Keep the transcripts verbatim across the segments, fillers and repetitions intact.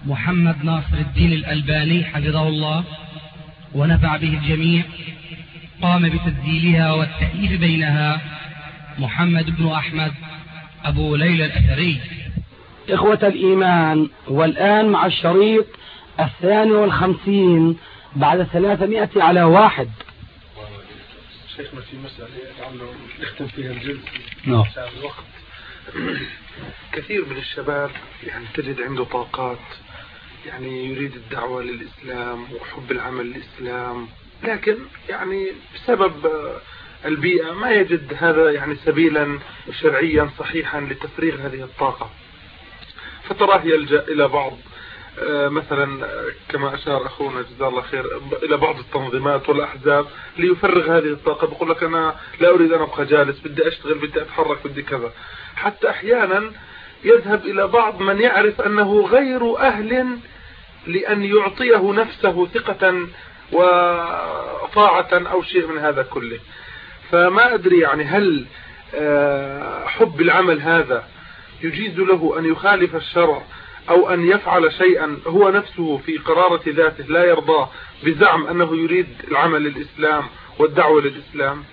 محمد ناصر الدين الألباني حفظه الله ونفع به الجميع، قام بتسجيلها والتأليف بينها محمد بن أحمد أبو ليلى الأثري. إخوة الإيمان، والآن مع الشريط الثاني والخمسين بعد ثلاثمائة على واحد. شيخنا في مسألة لعله نختم فيها الجلسة نعم. عشان الوقت. كثير من الشباب يعني تجد عنده طاقات، يعني يريد الدعوة للإسلام وحب العمل للإسلام، لكن يعني بسبب البيئة ما يجد هذا يعني سبيلا شرعيا صحيحا لتفريغ هذه الطاقة، فتراه يلجأ إلى بعض مثلا كما أشار أخونا جزاه الله خير إلى بعض التنظيمات والأحزاب ليفرغ هذه الطاقة. بقول لك أنا لا أريد أن أبقى جالس، بدي أشتغل، بدي أتحرك، بدي كذا. حتى أحيانا يذهب إلى بعض من يعرف أنه غير أهل لأن يعطيه نفسه ثقة وطاعة أو شيء من هذا كله. فما أدري يعني هل حب العمل هذا يجيز له أن يخالف الشرع أو أن يفعل شيئا هو نفسه في قرارة ذاته لا يرضاه بزعم أنه يريد العمل للإسلام والدعوة للإسلام؟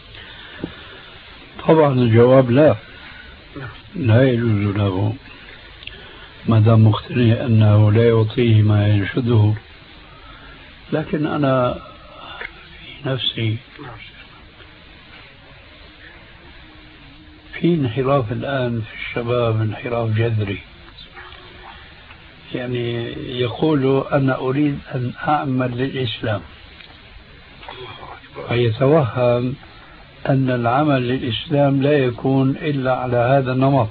طبعا الجواب لا، لا يجوز له ما دام مقتنع أنه لا يعطيه ما ينشده. لكن أنا في نفسي في انحراف الآن في الشباب، انحراف جذري. يعني يقول أنا أريد أن أعمل للإسلام، ويتوهم أن العمل للإسلام لا يكون إلا على هذا النمط،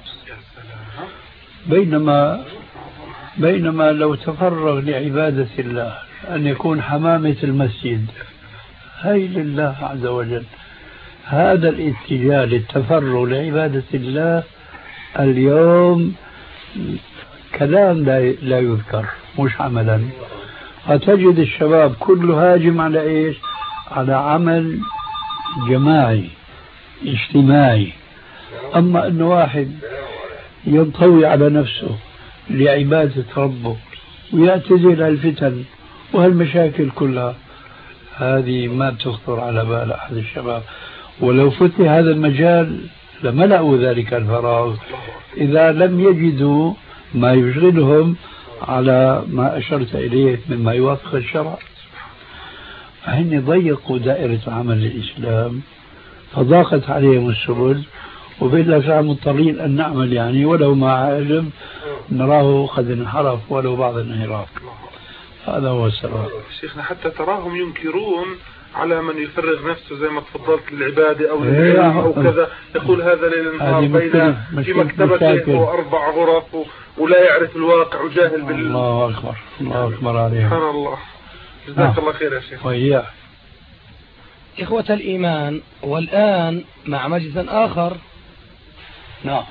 بينما بينما لو تفرغ لعبادة الله أن يكون حمامة المسجد هاي لله عز وجل. هذا الاتجاه للتفرغ لعبادة الله اليوم كلام لا, لا يذكر، مش عملا. فتجد الشباب كله هاجم على إيش؟ على عمل جماعي اجتماعي. أما أن واحد ينطوي على نفسه لعبادة ربه ويعتزل الفتن وهالمشاكل كلها، هذه ما تخطر على بال أحد الشباب. ولو فتح هذا المجال لملأوا ذلك الفراغ إذا لم يجدوا ما يشغلهم على ما أشرت إليه مما يوافق الشرع. فهن ضيقوا دائرة عمل الإسلام فضاقت عليهم السبل، وبإلا فعل مضطرين أن نعمل يعني ولو مع علم نراه قد انحرف ولو بعض الانحراف. هذا هو السبب. شيخنا حتى تراهم ينكرون على من يفرغ نفسه زي ما تفضلت للعبادة أو إيه للعلم أو كذا، يقول هذا ليل نهار بين في مكتبته وأربع غرف ولا يعرف الواقع وجاهل بال. الله أكبر، الله أكبر عليه. سبحان الله. جزاك الله خير يا شيخ. وإياه. إخوة الإيمان، والآن مع مجلس آخر. نعم.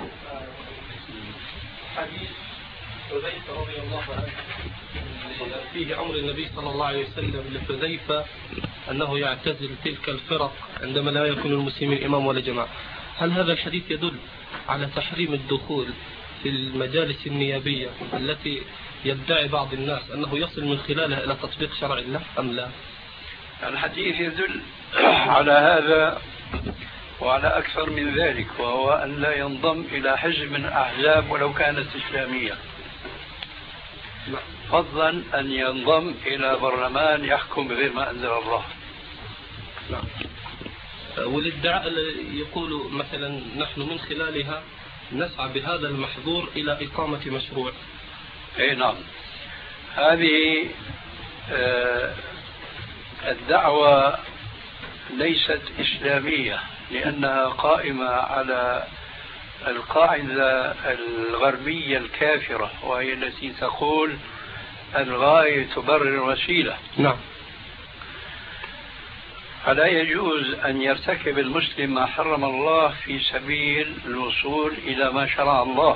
حديث حذيفة رضي الله عنه فيه أمر النبي صلى الله عليه وسلم لحذيفة أنه يعتزل تلك الفرق عندما لا يكون المسلمين إمام ولا جماعة. هل هذا الحديث يدل على تحريم الدخول في المجالس النيابية التي يدعي بعض الناس أنه يصل من خلالها إلى تطبيق شرع الله أم لا؟ الحديث يدل على هذا وعلى أكثر من ذلك، وهو أن لا ينضم إلى حزب من الأحزاب ولو كانت إسلامية، فضلا أن ينضم إلى برلمان يحكم بغير ما أنزل الله. نعم. والادعاء يقول مثلا نحن من خلالها نسعى بهذا المحظور إلى إقامة مشروع. أي نعم. هذه آه الدعوة ليست إسلامية لأنها قائمة على القاعدة الغربية الكافرة، وهي التي تقول الغاية تبرر الوسيلة. نعم. فلا يجوز أن يرتكب المسلم ما حرم الله في سبيل الوصول إلى ما شرع الله.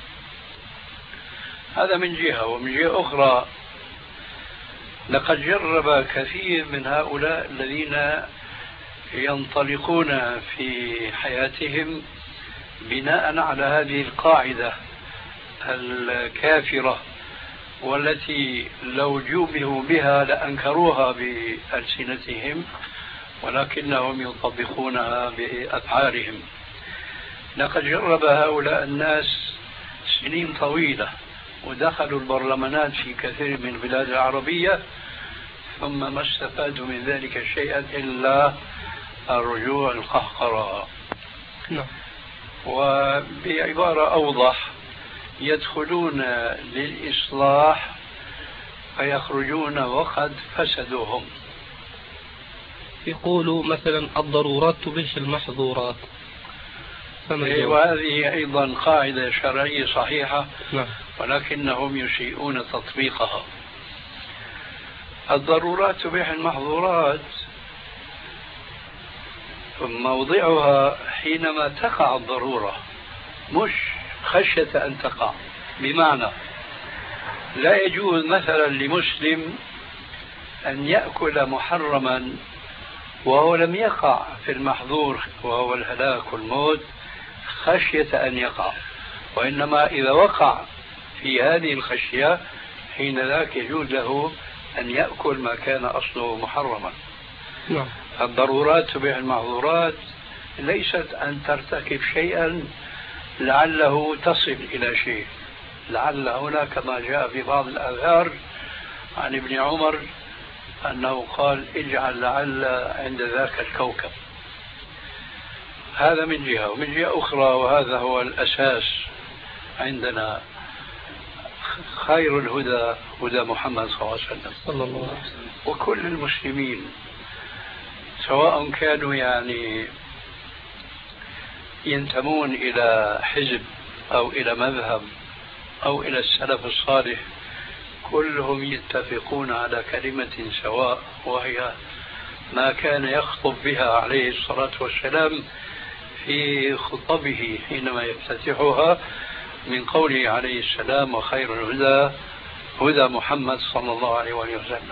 هذا من جهة. ومن جهة أخرى لقد جرب كثير من هؤلاء الذين ينطلقون في حياتهم بناء على هذه القاعدة الكافرة والتي لو جوبهوا بها لأنكروها بألسنتهم، ولكنهم يطبقونها بأفعالهم. لقد جرب هؤلاء الناس سنين طويلة ودخلوا البرلمانات في كثير من البلاد العربية، ثم ما استفادوا من ذلك شيئا إلا الرجوع القهقرة. نعم. وبعبارة أوضح، يدخلون للإصلاح فيخرجون وقد فسدوا هم. يقولوا مثلا الضرورات تبيح المحظورات، وهذه أيضا قاعدة شرعية صحيحة. نعم. ولكنهم يسيئون تطبيقها. الضرورات تبيح المحظورات موضعها حينما تقع الضرورة، مش خشية أن تقع. بمعنى لا يجوز مثلا لمسلم أن يأكل محرما وهو لم يقع في المحظور وهو الهلاك والموت خشية أن يقع، وإنما إذا وقع في هذه الخشية حين ذاك يجوز له أن يأكل ما كان أصله محرما. نعم. الضرورات تبيح المحظورات ليست أن ترتكب شيئا لعله تصل إلى شيء. لعل هنا كما جاء في بعض الآثار عن ابن عمر أنه قال اجعل لعل عند ذاك الكوكب. هذا من جهة. ومن جهة أخرى، وهذا هو الأساس عندنا، خير الهدى هدى محمد صلى الله عليه وسلم. صلى الله عليه وسلم. وكل المسلمين سواء كانوا يعني ينتمون إلى حزب أو إلى مذهب أو إلى السلف الصالح، كلهم يتفقون على كلمة سواء، وهي ما كان يخطب بها عليه الصلاة والسلام في خطبه حينما يفتتحها من قوله عليه السلام وخير الهدى هدى محمد صلى الله عليه وسلم.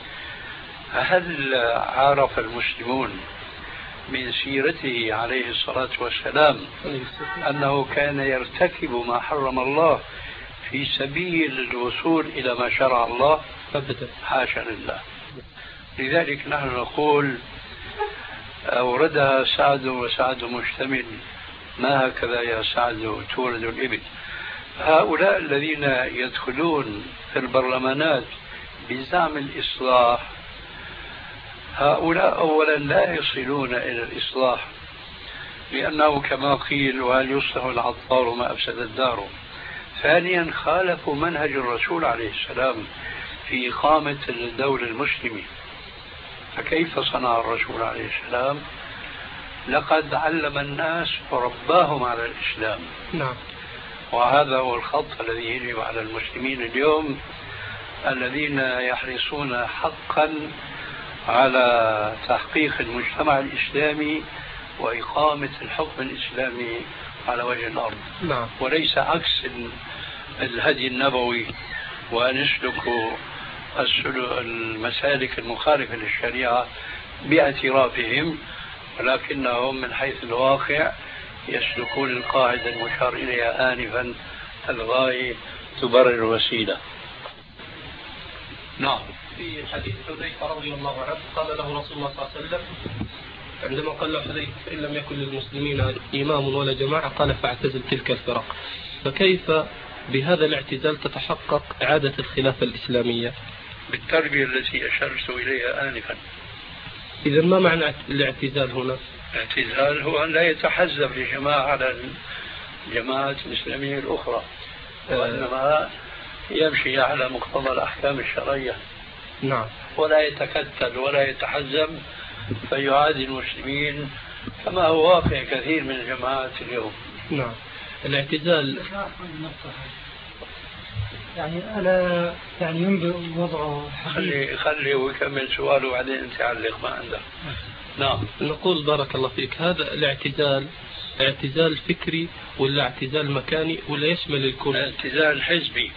هل عرف المسلمون من سيرته عليه الصلاة والسلام أنه كان يرتكب ما حرم الله في سبيل الوصول إلى ما شرع الله؟ حاشا لله. لذلك نحن نقول أوردها سعد وسعد مشتمل، ما هكذا يا سعد تولد الإبل. هؤلاء الذين يدخلون في البرلمانات بزعم الإصلاح، هؤلاء أولا لا يصلون إلى الإصلاح، لأنه كما قيل وهل يصلح العطار ما أفسد الدار. ثانيا خالفوا منهج الرسول عليه السلام في إقامة الدولة المسلمة. فكيف صنع الرسول عليه السلام؟ لقد علم الناس ورباهم على الإسلام. نعم. وهذا هو الخط الذي يجب على المسلمين اليوم، الذين يحرصون حقا على تحقيق المجتمع الإسلامي وإقامة الحكم الإسلامي على وجه الأرض. نعم. وليس عكس الهدي النبوي وأن يسلكوا المسالك المخالفة للشريعة باعترافهم، ولكنهم من حيث الواقع يسلكون القاعدة المشار إليها آنفا، الغاية تبرر الوسيلة. نعم. في حديث حذيفة رضي الله عنه قال له رسول الله صلى الله عليه وسلم عندما قال له حذيفة إن لم يكن للمسلمين إمام ولا جماعة قال فاعتزل تلك الفرق. فكيف بهذا الاعتزال تتحقق إعادة الخلافة الإسلامية؟ بالتربية التي أشرت إليها آنفا. إذا ما معنى الاعتزال هنا؟ الاعتزال هو أن لا يتحزب لجماعة على الجماعات الإسلامية الأخرى، وإنما يمشي على مقتضى الأحكام الشرعية. نعم. ولا يتكتل ولا يتحزب فيعادي المسلمين كما هو واقع كثير من الجماعات اليوم. نعم. الاعتزال يعني ألا يعني ينبغي وضعه. خلي خلي ويكمل سؤاله وبعدين انت علق ما عندك. نعم. نقول بارك الله فيك، هذا الاعتزال اعتزال فكري ولا اعتزال مكاني ولا يشمل الكل؟ اعتزال حزبي.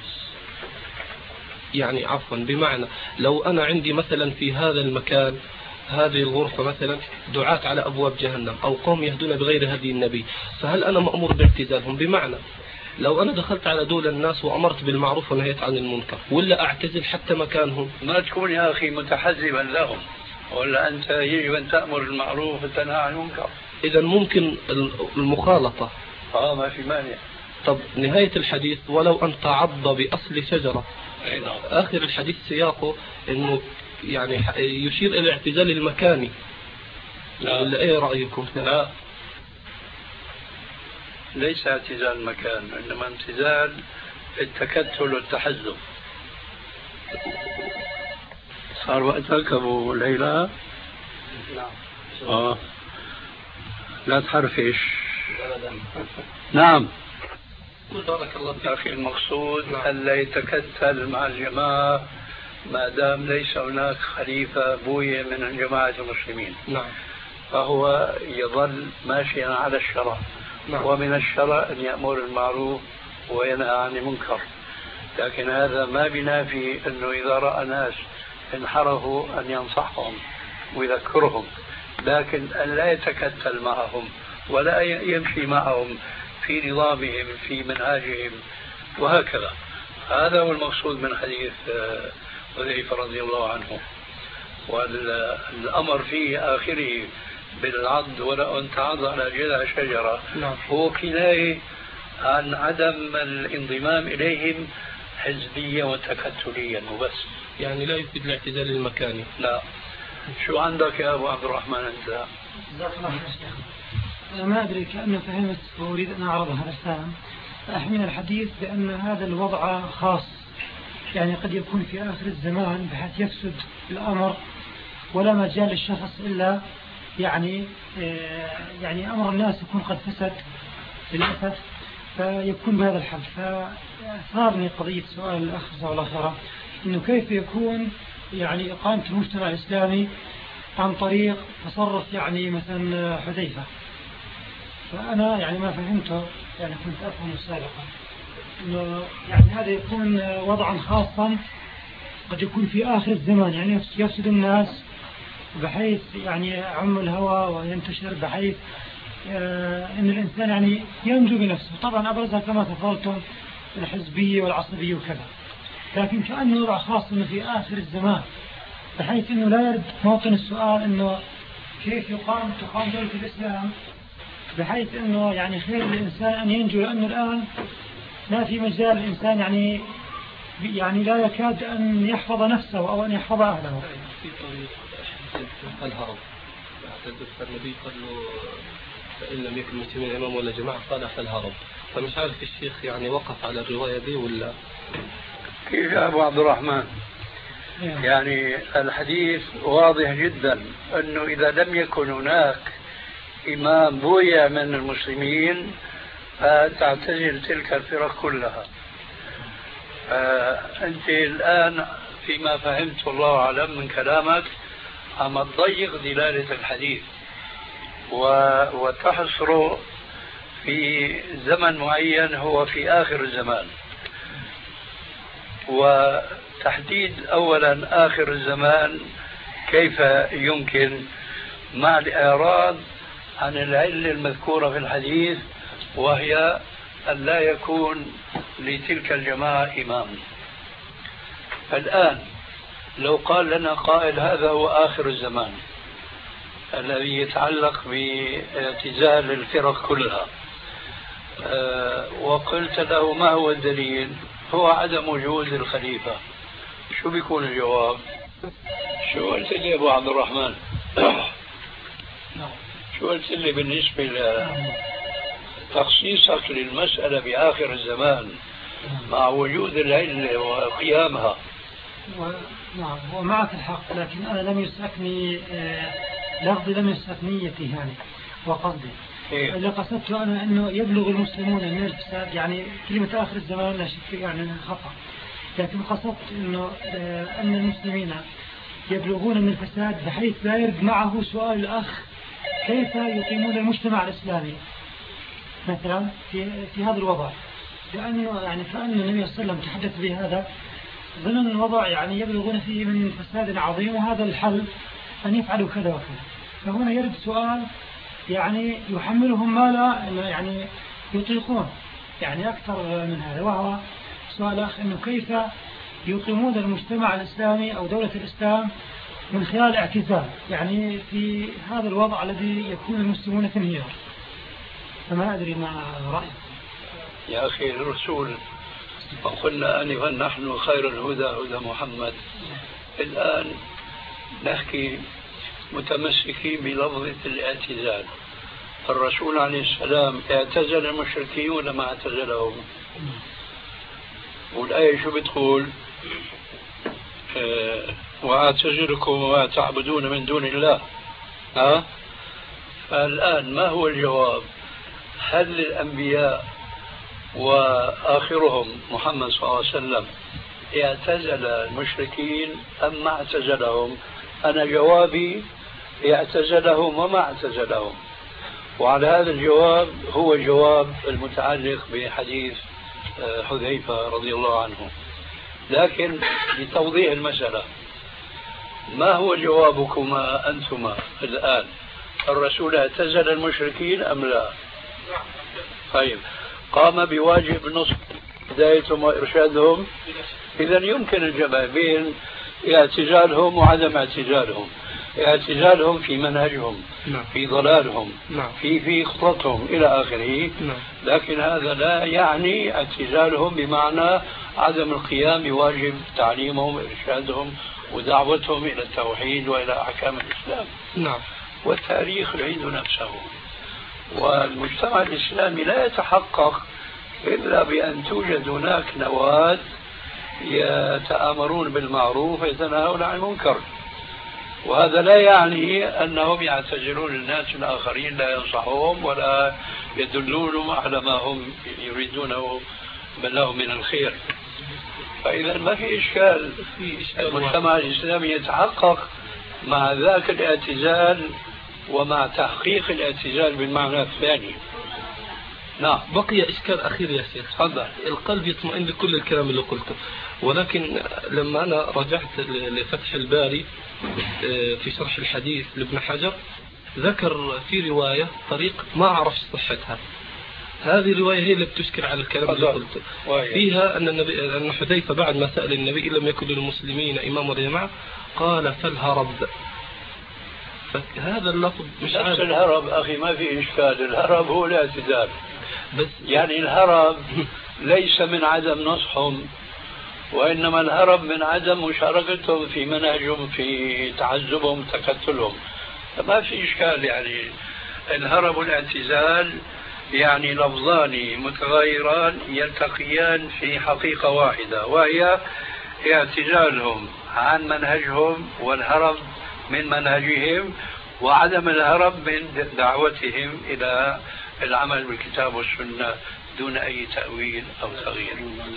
يعني عفوا، بمعنى لو أنا عندي مثلا في هذا المكان هذه الغرفة مثلا دعاة على أبواب جهنم أو قوم يهدون بغير هدي النبي، فهل أنا مأمور باعتزالهم؟ بمعنى لو أنا دخلت على دول الناس وأمرت بالمعروف ونهيت عن المنكر ولا أعتزل حتى مكانهم؟ ما تكون يا أخي متحزبا لهم، ولا أنت يجب أن تأمر بالمعروف وتنهى عن المنكر. إذا ممكن المخالطة. آه ما في مانع. طب نهاية الحديث ولو أن تعض بأصل شجرة. نعم. آخر الحديث سياقه إنه يعني يشير إلى الاعتزال المكاني. لا. ولا إيه رأيكم؟ لا، ليس اعتزال المكان، إنما امتثال التكتل والتحزب. صار وقتك أبو ليلى؟ نعم. آه لا تحرفش. نعم. بارك الله فيك. أخي المقصود نعم. ألا يتكتل مع الجماعة ما دام ليس هناك خليفة بوية من جماعة المسلمين. نعم. فهو يظل ماشيا على الشرع. نعم. ومن الشرع أن يأمر المعروف وينهى عن المنكر، لكن هذا ما بينافي أنه إذا رأى ناس انحرفوا أن ينصحهم ويذكرهم، لكن أن لا يتكتل معهم ولا يمشي معهم في نظامهم في منهاجهم وهكذا. هذا هو المقصود من حديث حذيفة رضي الله عنه. والأمر في آخره بالعض ولو أن تعض على جذع شجرة. نعم. هو كناية عن عدم الانضمام إليهم حزبيا وتكتليا وبس، يعني لا يفيد الاعتزال المكاني. لا. شو عندك يا أبو عبد الرحمن أنت؟ جزاك الله خير شيخ. أنا ما أدري كأنه فهمت وأريد أن أعرضها الآن. أحمل الحديث بأن هذا الوضع خاص، يعني قد يكون في آخر الزمان بحيث يفسد الأمر ولا مجال للشخص إلا يعني يعني أمر الناس يكون قد فسد للأسف، فيكون بهذا الحد. فأثارني قضية سؤال الأخ جزاه الله خيرا إنه كيف يكون يعني إقامة المجتمع الإسلامي عن طريق تصرف يعني مثلا حذيفة. فأنا يعني ما فهمته، يعني كنت أفهم سابقا إنه يعني هذا يكون وضعا خاصا قد يكون في آخر الزمان، يعني يفسد الناس بحيث يعني عم الهوى وينتشر بحيث آه ان الانسان يعني ينجو بنفسه. طبعا ابرزها كما تفضلتم الحزبيه والعصبيه وكذا، لكن كانه وضع خاص انه في اخر الزمان بحيث انه لا يرد موطن السؤال انه كيف يقام تقام دوله الاسلام بحيث انه يعني خير الانسان ان ينجو، لانه الان ما في مجال الانسان يعني يعني لا يكاد ان يحفظ نفسه او ان يحفظ اهله. الهرب النبي قال له فإن لم يكن المسلمين إمام ولا جماعة قال فالهرب. فمش عارف الشيخ يعني وقف على الرواية دي ولا كيف يا أبو عبد الرحمن؟ يعني الحديث واضح جدا أنه إذا لم يكن هناك إمام بوية من المسلمين فتعتزل تلك الفرق كلها. أنت الآن فيما فهمت الله أعلم من كلامك عم تضيق دلالة الحديث وتحصره في زمن معين هو في آخر الزمان. وتحديد أولا آخر الزمان كيف يمكن مع الإعراض عن العلة المذكورة في الحديث، وهي أن لا يكون لتلك الجماعة إمام. الآن لو قال لنا قائل هذا هو آخر الزمان الذي يتعلق باعتزال الفرق كلها، أه وقلت له ما هو الدليل؟ هو عدم وجود الخليفة. شو بيكون الجواب؟ شو قلت لي أبو عبد الرحمن؟ شو قلت لي بالنسبة لتخصيصك للمسألة بآخر الزمان مع وجود العلة وقيامها؟ نعم ومعك الحق، لكن أنا لم يسأكني لفظي لم يسأك نيتي يعني وقصدي. إيه؟ اللي قصدته أنا أنه يبلغ المسلمون من الفساد، يعني كلمة آخر الزمان لا شك يعني خطأ، لكن قصدت أنه أن المسلمين يبلغون من الفساد بحيث لا يرد معه سؤال الأخ كيف يقيمون المجتمع الإسلامي مثلا في في هذا الوضع، لأنه يعني فأن النبي صلى الله عليه وسلم تحدث بهذا ضمن الوضع يعني يبلغون فيه من فساد عظيم، وهذا الحل أن يفعلوا كذا وكذا. فهنا يرد سؤال يعني يحملهم ما لا يعني يطيقون، يعني أكثر من هذا، وهو سؤال أخ أنه كيف يقيمون المجتمع الإسلامي أو دولة الإسلام من خلال اعتزال، يعني في هذا الوضع الذي يكون المسلمون في انهيار. فما أدري ما رأيك. يا أخي الرسول وقلنا أنفا نحن خير الهدى هدى محمد. الآن نحكي متمسكين بلفظة الاعتزال. الرسول عليه السلام اعتزل المشركين ولا ما اعتزلهم؟ والآية شو بتقول؟ اه واعتزلكم وما تعبدون من دون الله. ها؟ فالآن ما هو الجواب؟ هل الأنبياء وآخرهم محمد صلى الله عليه وسلم اعتزل المشركين أم ما اعتزلهم؟ أنا جوابي اعتزلهم وما اعتزلهم، وعلى هذا الجواب هو جواب المتعلق بحديث حذيفة رضي الله عنه. لكن لتوضيح المسألة، ما هو جوابكما أنتما الآن؟ الرسول اعتزل المشركين أم لا؟ طيب، قام بواجب نصح هدايتهم وإرشادهم. إذا يمكن الجمع بين اعتزالهم وعدم اعتزالهم. اعتزالهم في منهجهم، في ضلالهم، في في خطتهم إلى آخره، لكن هذا لا يعني اعتزالهم بمعنى عدم القيام بواجب تعليمهم وإرشادهم ودعوتهم إلى التوحيد وإلى أحكام الإسلام. نعم. والتاريخ يعيد نفسه، والمجتمع الإسلامي لا يتحقق إلا بأن توجد هناك نواة يتآمرون بالمعروف ويتناهون عن المنكر. وهذا لا يعني أنهم يعتزلون الناس الآخرين، لا ينصحهم ولا يدلونهم على ما هم يريدونه لهم من الخير. فإذا ما في إشكال، المجتمع الإسلامي يتحقق مع ذاك الاعتزال ومع تحقيق الاعتزال بالمعنى الثاني. نعم. بقي إشكال أخير يا شيخ. تفضل. القلب يطمئن لكل الكلام اللي قلته، ولكن لما أنا رجعت لفتح الباري في شرح الحديث لابن حجر ذكر في رواية طريق ما أعرف صحتها. هذه الرواية هي اللي بتشكل على الكلام اللي قلته. فيها أن النبي أن حذيفة بعد ما سأل النبي لم يكن للمسلمين إمام ولا جماعة قال فالهرب. فهذا اللفظ مش نفس الهرب أخي، ما في إشكال. الهرب هو الاعتزال، بس يعني الهرب ليس من عدم نصحهم، وإنما الهرب من عدم مشاركتهم في منهجهم، في تعذبهم، تكتلهم. فما في إشكال. يعني الهرب والاعتزال يعني لفظان متغايران يلتقيان في حقيقة واحدة، وهي اعتزالهم عن منهجهم والهرب من منهجهم، وعدم الهرب من دعوتهم إلى العمل بالكتاب والسنة دون أي تأويل أو تغيير.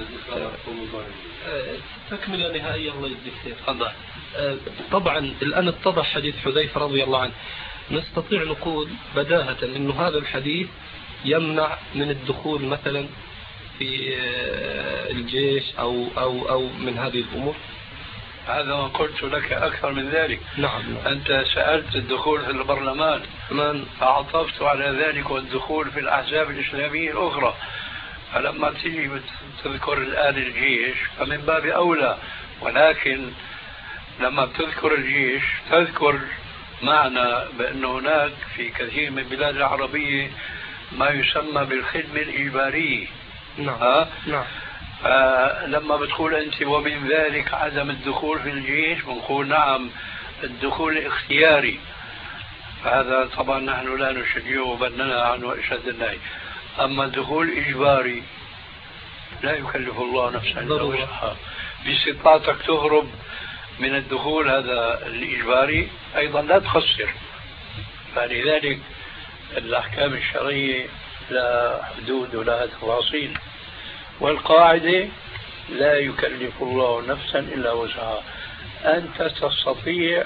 تكملة نهائية الله يجزيك خير. طبعا الآن اتضح حديث حذيفة رضي الله عنه، نستطيع نقول بداهة أنه هذا الحديث يمنع من الدخول مثلا في الجيش أو أو أو من هذه الأمور. هذا ما قلت لك أكثر من ذلك. نعم. أنت سألت الدخول في البرلمان، من فعطفت على ذلك والدخول في الأحزاب الإسلامية الأخرى. فلما تيجي تذكر الآن الجيش فمن باب أولى، ولكن لما بتذكر الجيش تذكر معنى بأن هناك في كثير من البلاد العربية ما يسمى بالخدمة الإجبارية. نعم. ها؟ نعم. فلما بتقول أنت ومن ذلك عدم الدخول في الجيش، بنقول نعم الدخول اختياري، فهذا طبعا نحن لا نشجعه بل ننهى عنه أشد النهي. أما الدخول إجباري لا يكلف الله نفسا إلا وسعها. باستطاعتك تهرب من الدخول هذا الإجباري أيضا لا تخسر. فلذلك الأحكام الشرعية لا حدود ولا تفاصيل، والقاعدة لا يكلف الله نفسا إلا وسعها. أنت تستطيع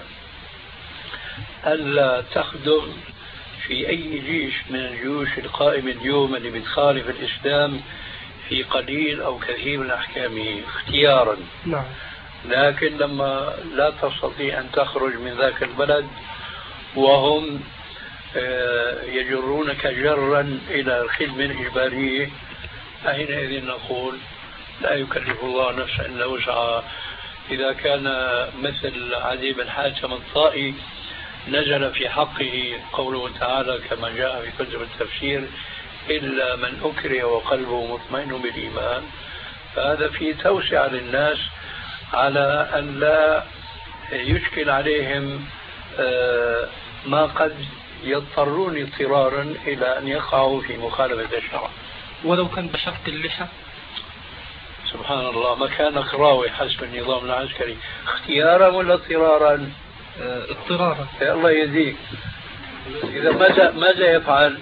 ألا تخدم في أي جيش من الجيوش القائمة اليوم اللي بتخالف الإسلام في قليل أو كثير من أحكامه اختيارا. نعم. لكن لما لا تستطيع أن تخرج من ذاك البلد وهم يجرونك جرا إلى الخدمة الإجبارية، فحينئذ نقول لا يكلف الله نفسا إلا وسعها. إذا كان مثل عدي بن حاتم الطائي نزل في حقه قوله تعالى كما جاء في كتب التفسير إلا من أكره وقلبه مطمئن بالإيمان، فهذا فيه توسعة للناس على أن لا يشكل عليهم ما قد يضطرون اضطرارا إلى أن يقعوا في مخالفة الشرع. ولو كان بشق اللحى سبحان الله، مكان قراوي حسب النظام العسكري، اختيارا ولا اضطرارا؟ اضطرارا. يا الله يهديك. إذا ماذا ماذا يفعل؟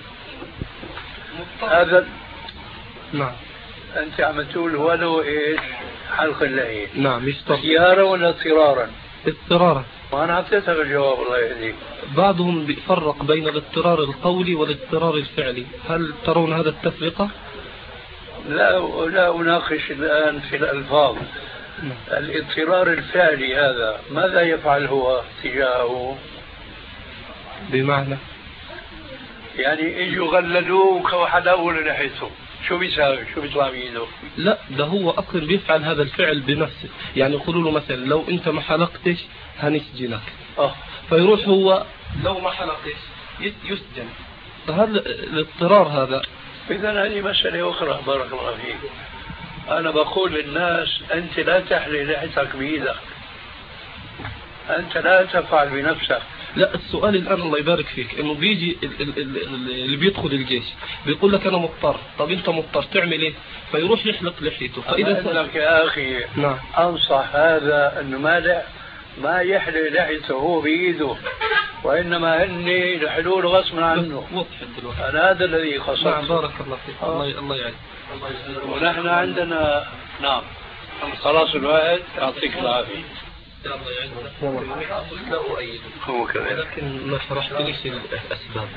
هذا نعم أنت عم تقول ولو إيش حلق اللحية. نعم يشترط. اختيارا ولا اضطرارا؟ اضطرارا. وأنا أعطيتها الجواب الله يهديك. بعضهم بيفرق بين الاضطرار القولي والاضطرار الفعلي، هل ترون هذا التفرقة؟ لا لا أناقش الآن في الألفاظ. الاضطرار الفعلي هذا ماذا يفعل هو تجاهه؟ بمعنى يعني اجوا غللوك وحلقوا لحيته، شو بيساوي؟ شو بيطلع بيده؟ لا، ده هو اصلا بيفعل هذا الفعل بنفسه. يعني يقولوا له مثلا لو انت ما حلقتش هنسجنك، اه فيروح هو لو ما حلقتش يسجن. فهذا الاضطرار هذا. اذا هذه مسألة اخرى. بارك الله فيك. انا بقول للناس انت لا تحلق لحيتك بايدك، انت لا تفعل بنفسك. لا، السؤال الآن الله يبارك فيك إنه بيجي اللي بيدخل الجيش بيقول لك أنا مضطر. طب أنت مضطر تعمل إيه؟ فيروح يحلق لحيته. فإذا أقول لك يا أخي نعم. أنصح هذا إنه ما ما يحلق لحيته هو بإيده، وإنما هن يحلون غصبا عنه. وضحت دلوقتي. أنا هذا الذي قصدت. نعم بارك الله فيك. آه. الله الله يعين. ونحن عندنا نعم خلاص الوقت. يعطيك العافية. الله يعينك. لا أؤيد. هو كذلك. ولكن ما شرحت ليش الأسباب.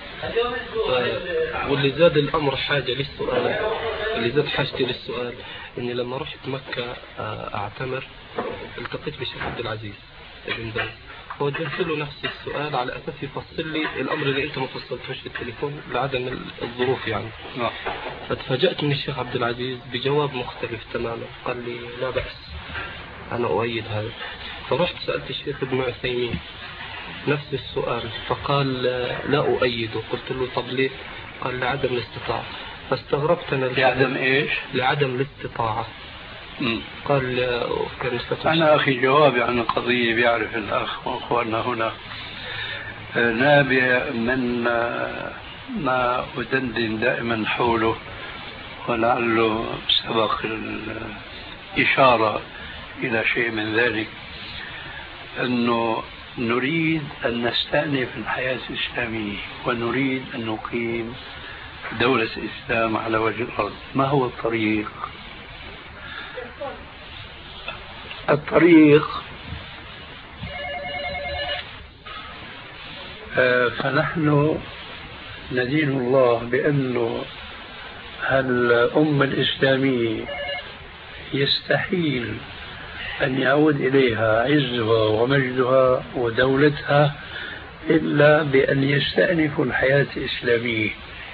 واللي زاد الأمر حاجة للسؤال، اللي زاد حاجتي للسؤال إني لما رحت مكة أعتمر التقيت بالشيخ عبد العزيز ابن باز، فوجهت له نفس السؤال على أساس يفصل لي الأمر اللي أنت ما فصلتوش في التليفون لعدم الظروف يعني. فتفاجأت من الشيخ عبد العزيز بجواب مختلف تماما. قال لي لا بأس، أنا أؤيد هذا. فرحت سألت الشيخ ابن عثيمين نفس السؤال، فقال لا أؤيده. قلت له طب ليه؟ قال لعدم الاستطاعة. فاستغربت أنا. لعدم إيش؟ لعدم الاستطاعة. مم. قال كان أنا أخي جوابي عن القضية بيعرف الأخ وأخواننا هنا نابع من ما أدندن دائما حوله، ولعله سبق الإشارة إلى شيء من ذلك، أنه نريد أن نستأنف الحياة الإسلامية ونريد أن نقيم دولة الإسلام على وجه الأرض. ما هو الطريق؟ الطريق آه فنحن ندين الله بأنه الأمة الإسلامية يستحيل أن يعود إليها عزها ومجدها ودولتها إلا بأن يستأنفوا الحياة الإسلامية.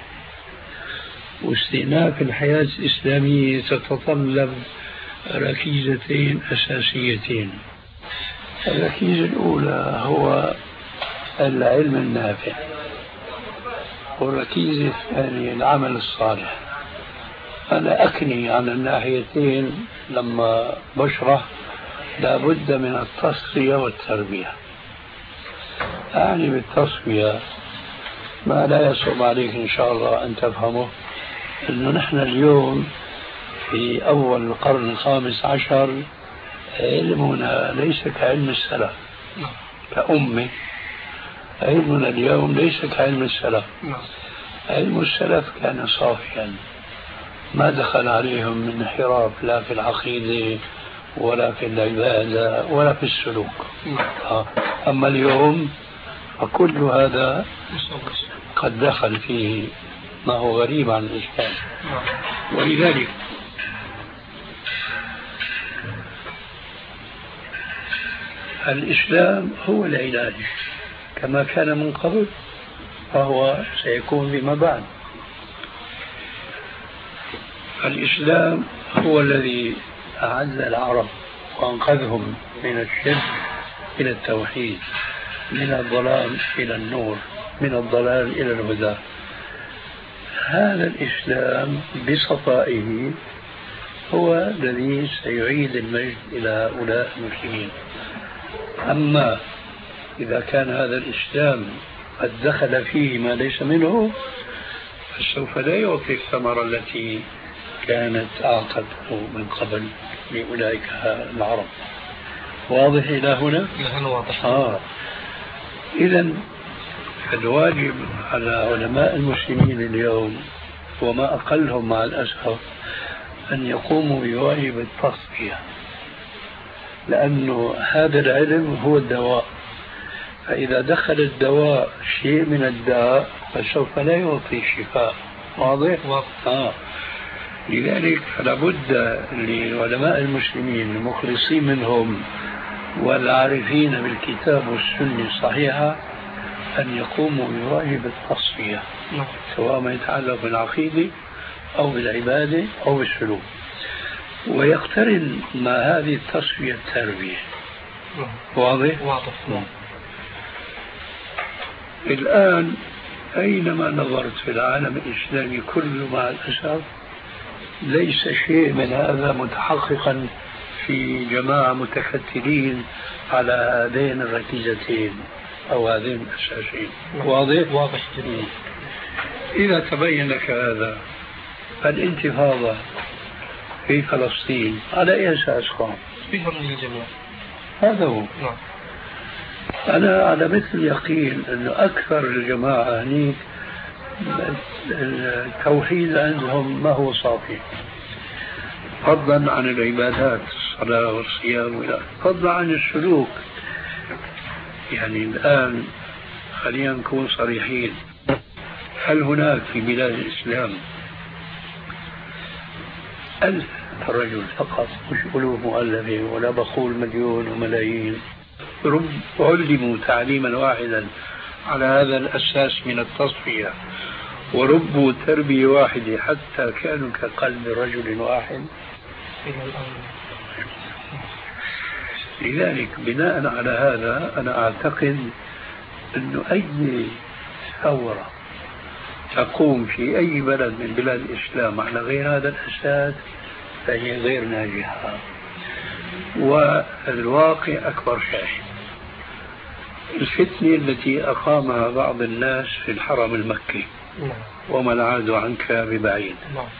واستئناف الحياة الإسلامية تتطلب ركيزتين أساسيتين. الركيزة الأولى هو العلم النافع، والركيزة الثانية العمل الصالح. أنا أكني عن الناحيتين لما بشرح لابد من التصفية والتربية. أعني بالتصفية ما لا يصعب عليك إن شاء الله أن تفهمه، أنه نحن اليوم في أول القرن الخامس عشر علمنا ليس كعلم السلف كأمة. علمنا اليوم ليس كعلم السلف. علم السلف كان صافيا، ما دخل عليهم من انحراف لا في العقيدة ولا في العبادة ولا في السلوك. أما اليوم فكل هذا قد دخل فيه ما هو غريب عن الإسلام. ولذلك الإسلام هو العلاج كما كان من قبل فهو سيكون فيما بعد. الإسلام هو الذي أعز العرب وأنقذهم من الشرك إلى التوحيد، من الظلام إلى النور، من الضلال إلى الهدى. هذا الإسلام بصفائه هو الذي سيعيد المجد إلى هؤلاء المسلمين. أما إذا كان هذا الإسلام قد دخل فيه ما ليس منه فسوف لا يعطي الثمرة التي كانت أعطته من قبل لأولئك العرب. واضح إلى هنا؟ نحن واضح. آه. إذن الواجب على علماء المسلمين اليوم وما أقلهم مع الأسف أن يقوموا بواجب التصفية، لأنه هذا العلم هو الدواء، فإذا دخل الدواء شيء من الداء فسوف لا يعطي شفاء. واضح؟ آه. لذلك فلا بد لعلماء المسلمين المخلصين منهم والعارفين بالكتاب والسنة الصحيحة أن يقوموا بواجب التصفية، سواء ما يتعلق بالعقيدة أو بالعبادة أو بالسلوك، ويقترن مع هذه التصفية التربية. واضح؟ واضح. الآن أينما نظرت في العالم الإسلامي كله مع الأسف ليس شيء من هذا متحققا في جماعة متكتلين على هذين الركيزتين أو هذين الأساسين. واضح؟ واضح جدا. إذا تبين لك هذا، الانتفاضة في فلسطين على أي أساس قام؟ بهم للجميع. هذا هو. نعم. أنا على مثل يقين أنه أكثر الجماعة هنيك التوحيد عندهم ما هو صافي، فضلا عن العبادات الصلاة والصيام، فضلا عن السلوك. يعني الآن خلينا نكون صريحين، هل هناك في بلاد الإسلام ألف رجل فقط، مش ألوف مؤلفة، ولا بقول مليون وملايين، رب علموا تعليما واحدا على هذا الأساس من التصفية وربوا تربية واحدة حتى كانوا كقلب رجل واحد؟ لذلك بناء على هذا أنا أعتقد أنه أي ثورة تقوم في أي بلد من بلاد الإسلام على غير هذا الأساس فهي غير ناجحة، والواقع أكبر شاهد. الفتنة التي أقامها بعض الناس في الحرم المكي وما العاد عنك ببعيد،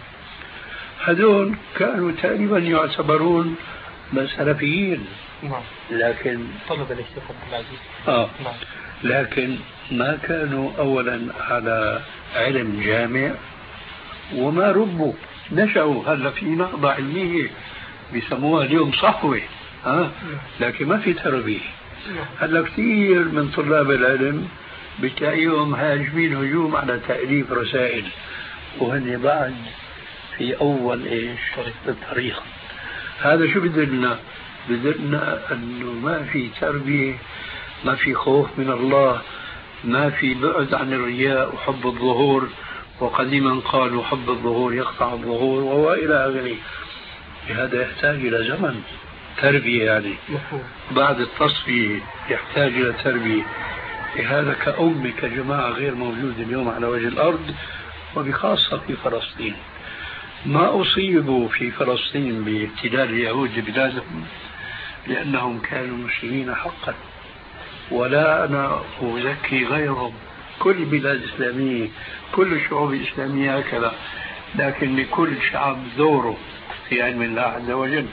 هذول كانوا تقريبا يعتبرون سلفيين، لكن طلب الشيخ عبد العزيز آه لكن ما كانوا أولا على علم جامع وما ربوا، نشأوا. هلا في نهضة علمية بيسموها اليوم صحوة، ها، لكن ما في تربية. هلا كثير من طلاب العلم بتلاقيهم هاجمين هجوم على تأليف رسائل، وهن بعد في أول إيش الطريق. هذا شو بدلنا؟ بدلنا أنه ما في تربية، ما في خوف من الله، ما في بعد عن الرياء وحب الظهور، وقديما قالوا حب الظهور يقطع الظهور وهو إلى آخره. هذا يحتاج إلى زمن تربية، يعني بعد التصفية يحتاج إلى تربية. هذا كأمة كجماعة غير موجود اليوم على وجه الأرض، وبخاصة في فلسطين. ما أصيبوا في فلسطين باحتلال اليهود لبلادهم لأنهم كانوا مسلمين حقا، ولا أنا أزكي غيرهم، كل بلاد إسلامية كل الشعوب الإسلامية هكذا، لكن لكل شعب دوره في علم الله عز وجل.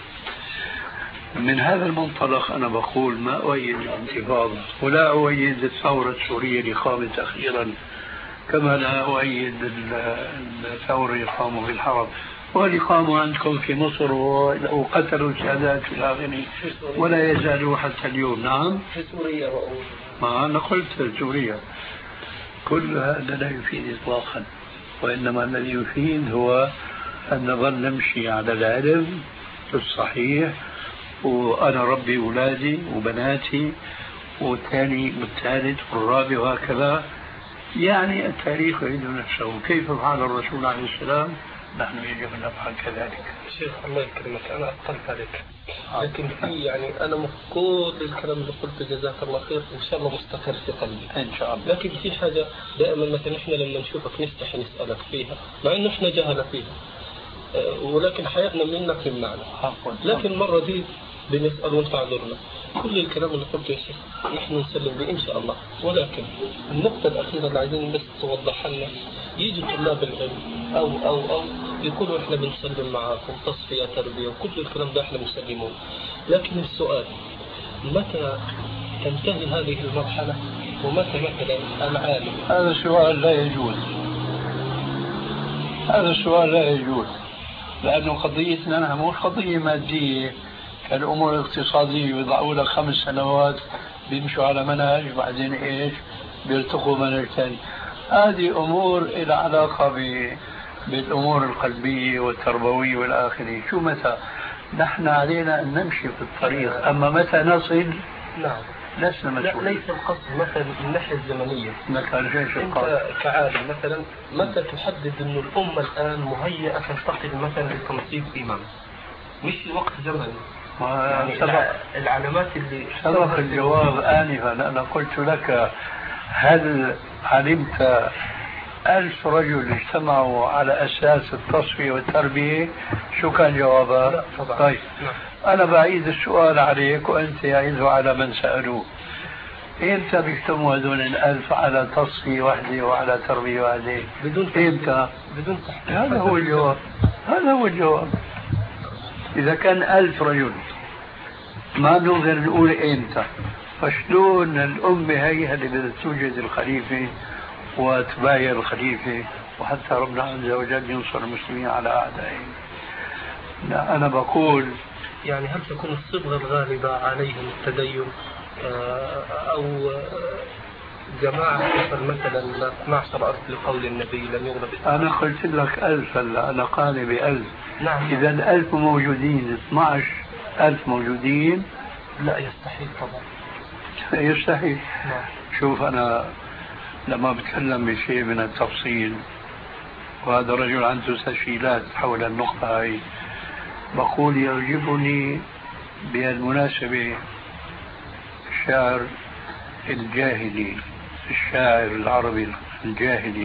من هذا المنطلق أنا بقول ما أؤيد الانتفاضة ولا أؤيد الثورة السورية اللي قامت أخيرا، كما لا أؤيد الثورة اللي قاموا في الحرب واللي قاموا عندكم في مصر وقتلوا السادات في الآخرين ولا يزالوا حتى اليوم. نعم في سوريا، ما أنا قلت سوريا. كل هذا لا يفيد إطلاقا، وإنما الذي يفيد هو أن نظل نمشي على العلم الصحيح، وأنا ربي أولادي وبناتي والثاني والثالث والرابع وهكذا. يعني التاريخ يعيد نفسه. كيف فعل الرسول عليه السلام نحن يجب أن نفعل كذلك. شيخ الله يكرمك أنا أطلت عليك، لكن في يعني أنا من كل الكلام اللي قلته جزاك الله خير إن شاء الله مستقر في قلبي إن شاء الله. لكن في حاجة دائما مثلا إحنا لما نشوفك نستحي نسألك فيها مع إنه إحنا جهلة فيها أه ولكن حياتنا منك من معنى، لكن مرة دي بنسأل وانت عذرنا كل الكلام اللي قلته يا شيخ نحن نسلم به إن شاء الله، ولكن النقطة الأخيرة اللي عايزين بس توضحها لنا يجي طلاب العلم أو أو أو يقولوا إحنا بنسلم معاكم تصفية تربية وكل الكلام ده إحنا مسلمون، لكن السؤال متى تنتهي هذه المرحلة ومتى مثلا العالم؟ هذا السؤال لا يجوز، هذا السؤال لا يجوز، لأنه قضيتنا نحن مش قضية مادية كالأمور الاقتصادية يضعوا لك خمس سنوات بيمشوا على منهج بعدين إيش بيرتقوا منهج ثاني. هذه أمور إلى علاقة ب... بالأمور القلبية والتربوية والآخرة. شو متى نحن علينا أن نمشي في الطريق، أما متى نصل نعم لسنا مسؤولين. لا ليس القصد مثلا من الناحية الزمنية، مثلا أنت كعالم مثلا متى تحدد أن الأمة الآن مهيئة تنتقل مثلا لتنصيب إمام، مش وقت زمني يعني العلامات اللي سبق الجواب آنفا. أنا قلت لك هل علمت ألف رجل اجتمعوا على أساس التصفية والتربية شو كان جوابها؟ لا طبعا. طيب لا. أنا بعيد السؤال عليك وأنت يعيده على من سألوه. إمتى بيجتمعوا هذول الألف على تصفية واحدة وعلى تربية واحدة؟ بدون إمتى؟ بدون تحديد. هذا هو الجواب، هذا هو الجواب. إذا كان ألف رجل ما نقدر نقول إمتى، فشلون الأمة هي اللي بدها توجد الخليفة وتبايع الخليفة وحتى ربنا عز وجل ينصر المسلمين على أعدائهم؟ لا أنا بقول يعني هل تكون الصبغة الغالبة عليهم التدين أو جماعة مثلا اثنا عشر ألف لقول النبي لم يغلب؟ أنا قلت لك ألف هلا، أنا قال بألف. نعم. إذا ألف موجودين اثنا عشر ألف موجودين؟ لا يستحيل طبعا. يستحيل. نعم. شوف أنا لما بتكلم بشيء من التفصيل وهذا رجل عنده تسجيلات حول النقطة هاي بقول يعجبني بالمناسبة الشاعر الجاهلي الشاعر العربي الجاهلي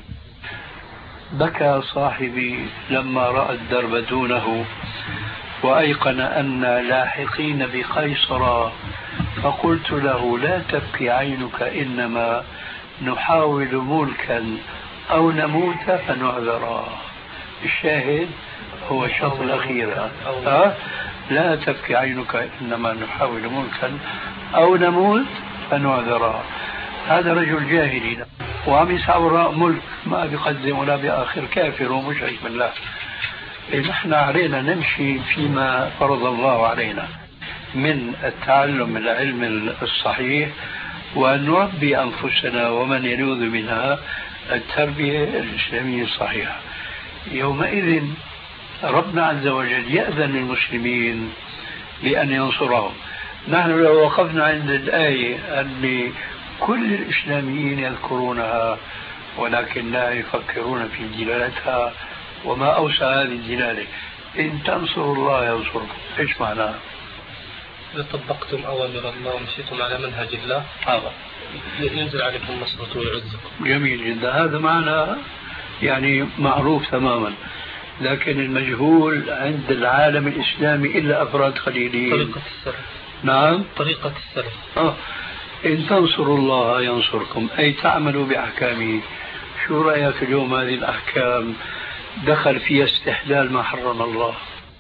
بكى صاحبي لما رأى الدرب دونه وأيقن أن لاحقين بقيصر فقلت له لا تبكي عينك إنما نحاول ملكا أو نموت فنعذرا. الشاهد هو الشرط الأخير أه؟ لا تبكي عينك إنما نحاول ملكا أو نموت فنعذرا. هذا رجل جاهلي وعم يسعى وراء ملك ما بيقدم ولا بآخر، كافر ومشرك بالله. نحن علينا نمشي فيما فرض الله علينا من التعلم العلم الصحيح وأن نربي أنفسنا ومن يلوذ منها التربية الإسلامية الصحيحة. يومئذ ربنا عز وجل يأذن للمسلمين بأن ينصرهم. نحن لو وقفنا عند الآية اللي كل الإسلاميين يذكرونها ولكن لا يفكرون في دلالتها وما أوسع هذه الدلالة، إن تنصروا الله ينصركم، إيش معناها؟ إذا طبقتم أوامر الله ومشيتم على منهج الله هذا ينزل عليكم نصرته ويعزكم. جميل جدا، هذا معنى يعني معروف تماما، لكن المجهول عند العالم الإسلامي إلا أفراد قليلين. طريقة السلف. نعم طريقة السلف. آه. إن تنصروا الله ينصركم أي تعملوا بأحكامه. شو رأيك اليوم هذه الأحكام دخل فيها استحلال ما حرم الله؟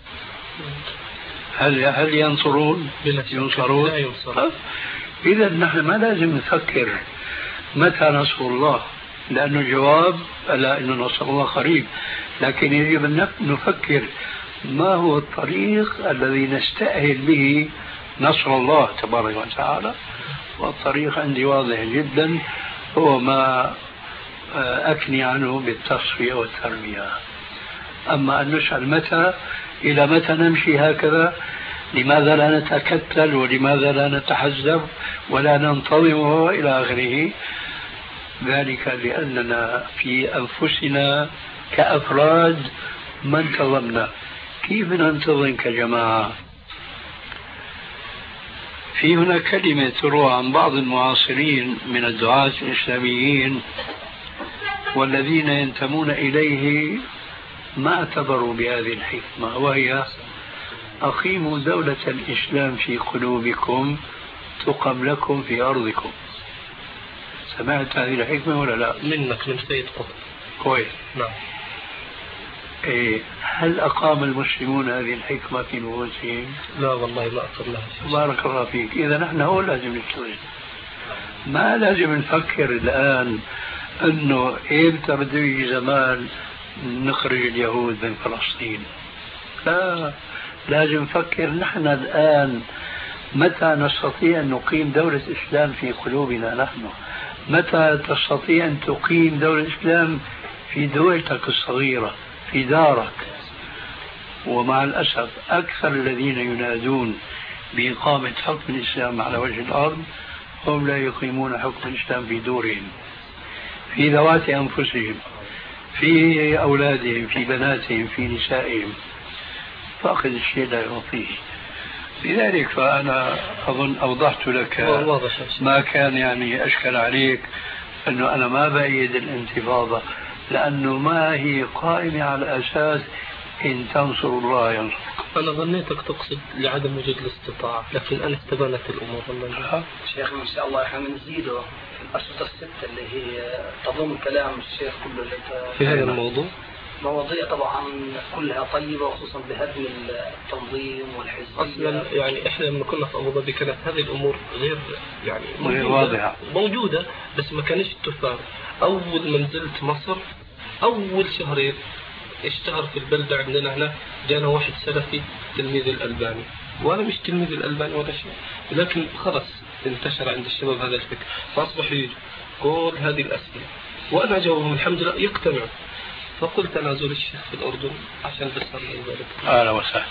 هل هل ينصرون؟ ينصرون؟ لا ينصرون. إذا نحن ما لازم نفكر متى نصر الله، لأنه الجواب ألا إن نصر الله قريب، لكن يجب أن نفكر ما هو الطريق الذي نستأهل به نصر الله تبارك وتعالى. والطريق عندي واضح جدا، هو ما أكني عنه بالتصفية والتربية. أما أن نسأل متى، إلى متى نمشي هكذا، لماذا لا نتكتل ولماذا لا نتحزب ولا ننتظم وإلى آخره، ذلك لأننا في أنفسنا كأفراد ما انتظمنا. كيف ننتظم كجماعة؟ في هنا كلمة تروى عن بعض المعاصرين من الدعاة الإسلاميين والذين ينتمون إليه ما اعتبروا بهذه الحكمة، وهي أقيموا دولة الإسلام في قلوبكم تقم لكم في أرضكم. سمعت هذه الحكمة ولا لا؟ منك من سيد قطب. كويس. نعم. إيه، هل أقام المسلمون هذه الحكمة في نفوسهم؟ لا والله ما أقمناها. بارك الله فيك. إذا نحن هو لازم نشتغل، ما لازم نفكر الآن أنه إمتى بده يجي زمان نخرج اليهود من فلسطين. لا، لازم نفكر نحن الآن متى نستطيع أن نقيم دولة إسلام في قلوبنا نحن، متى تستطيع أن تقيم دولة إسلام في دولتك الصغيرة في دارك. ومع الأسف أكثر الذين ينادون بإقامة حكم الإسلام على وجه الأرض هم لا يقيمون حكم الإسلام في دورهم، في ذوات أنفسهم، في أولادهم، في بناتهم، في نسائهم. فاقد الشيء لا يعطيه. لذلك فأنا أظن أوضحت لك ما كان يعني أشكل عليك، أنه أنا ما بأيد الانتفاضة، لأنه ما هي قائمة على أساس إن تنصروا الله ينصركم. أنا ظنيتك تقصد لعدم وجود الاستطاعة، لكن أنا استبانت الأمور. الله شيخ إن شاء الله إحنا نزيده الأشرطة الستة اللي هي تضم كلام الشيخ كله في هذا الموضوع. مواضيع طبعا كلها طيبة، وخصوصا بهدم التنظيم والحزبية. أصلا يعني إحنا لما كنا في أبو ظبي كانت هذه الأمور غير يعني غير واضحة موجودة، بس ما كانش تفعل. أول ما نزلت مصر أول شهرين اشتهر في البلدة عندنا هنا، جانا واحد سلفي تلميذ الألباني، وأنا مش تلميذ الألباني ولا شيء، لكن خلص انتشر عند الشباب هذا الفكر، فأصبحوا يجوا كل هذه الأسئلة وأنا أجاوبهم الحمد لله يقتنعوا. فقلت أنا أزور الشيخ في الأردن عشان بس ذلك. أهلا وسهلا.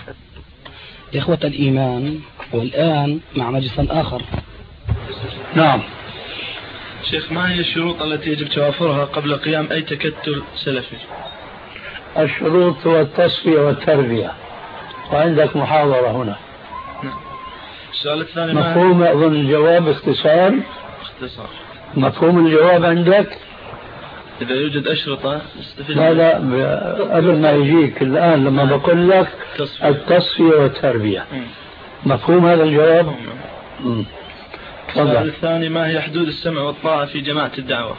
إخوة الإيمان، والآن مع مجلس آخر. نعم شيخ، ما هي الشروط التي يجب توافرها قبل قيام أي تكتل سلفي؟ الشروط هو التصفية والتربية، وعندك محاضرة هنا. نعم. السؤال الثاني مفهوم أظن الجواب اختصار. اختصار. مفهوم الجواب عندك؟ إذا يوجد أشرطة نستفيد. لا لا قبل ما يجيك الآن لما بقول لك التصفية والتربية. م. مفهوم هذا الجواب؟ م. السؤال الثاني ما هي حدود السمع والطاعة في جماعة الدعوة؟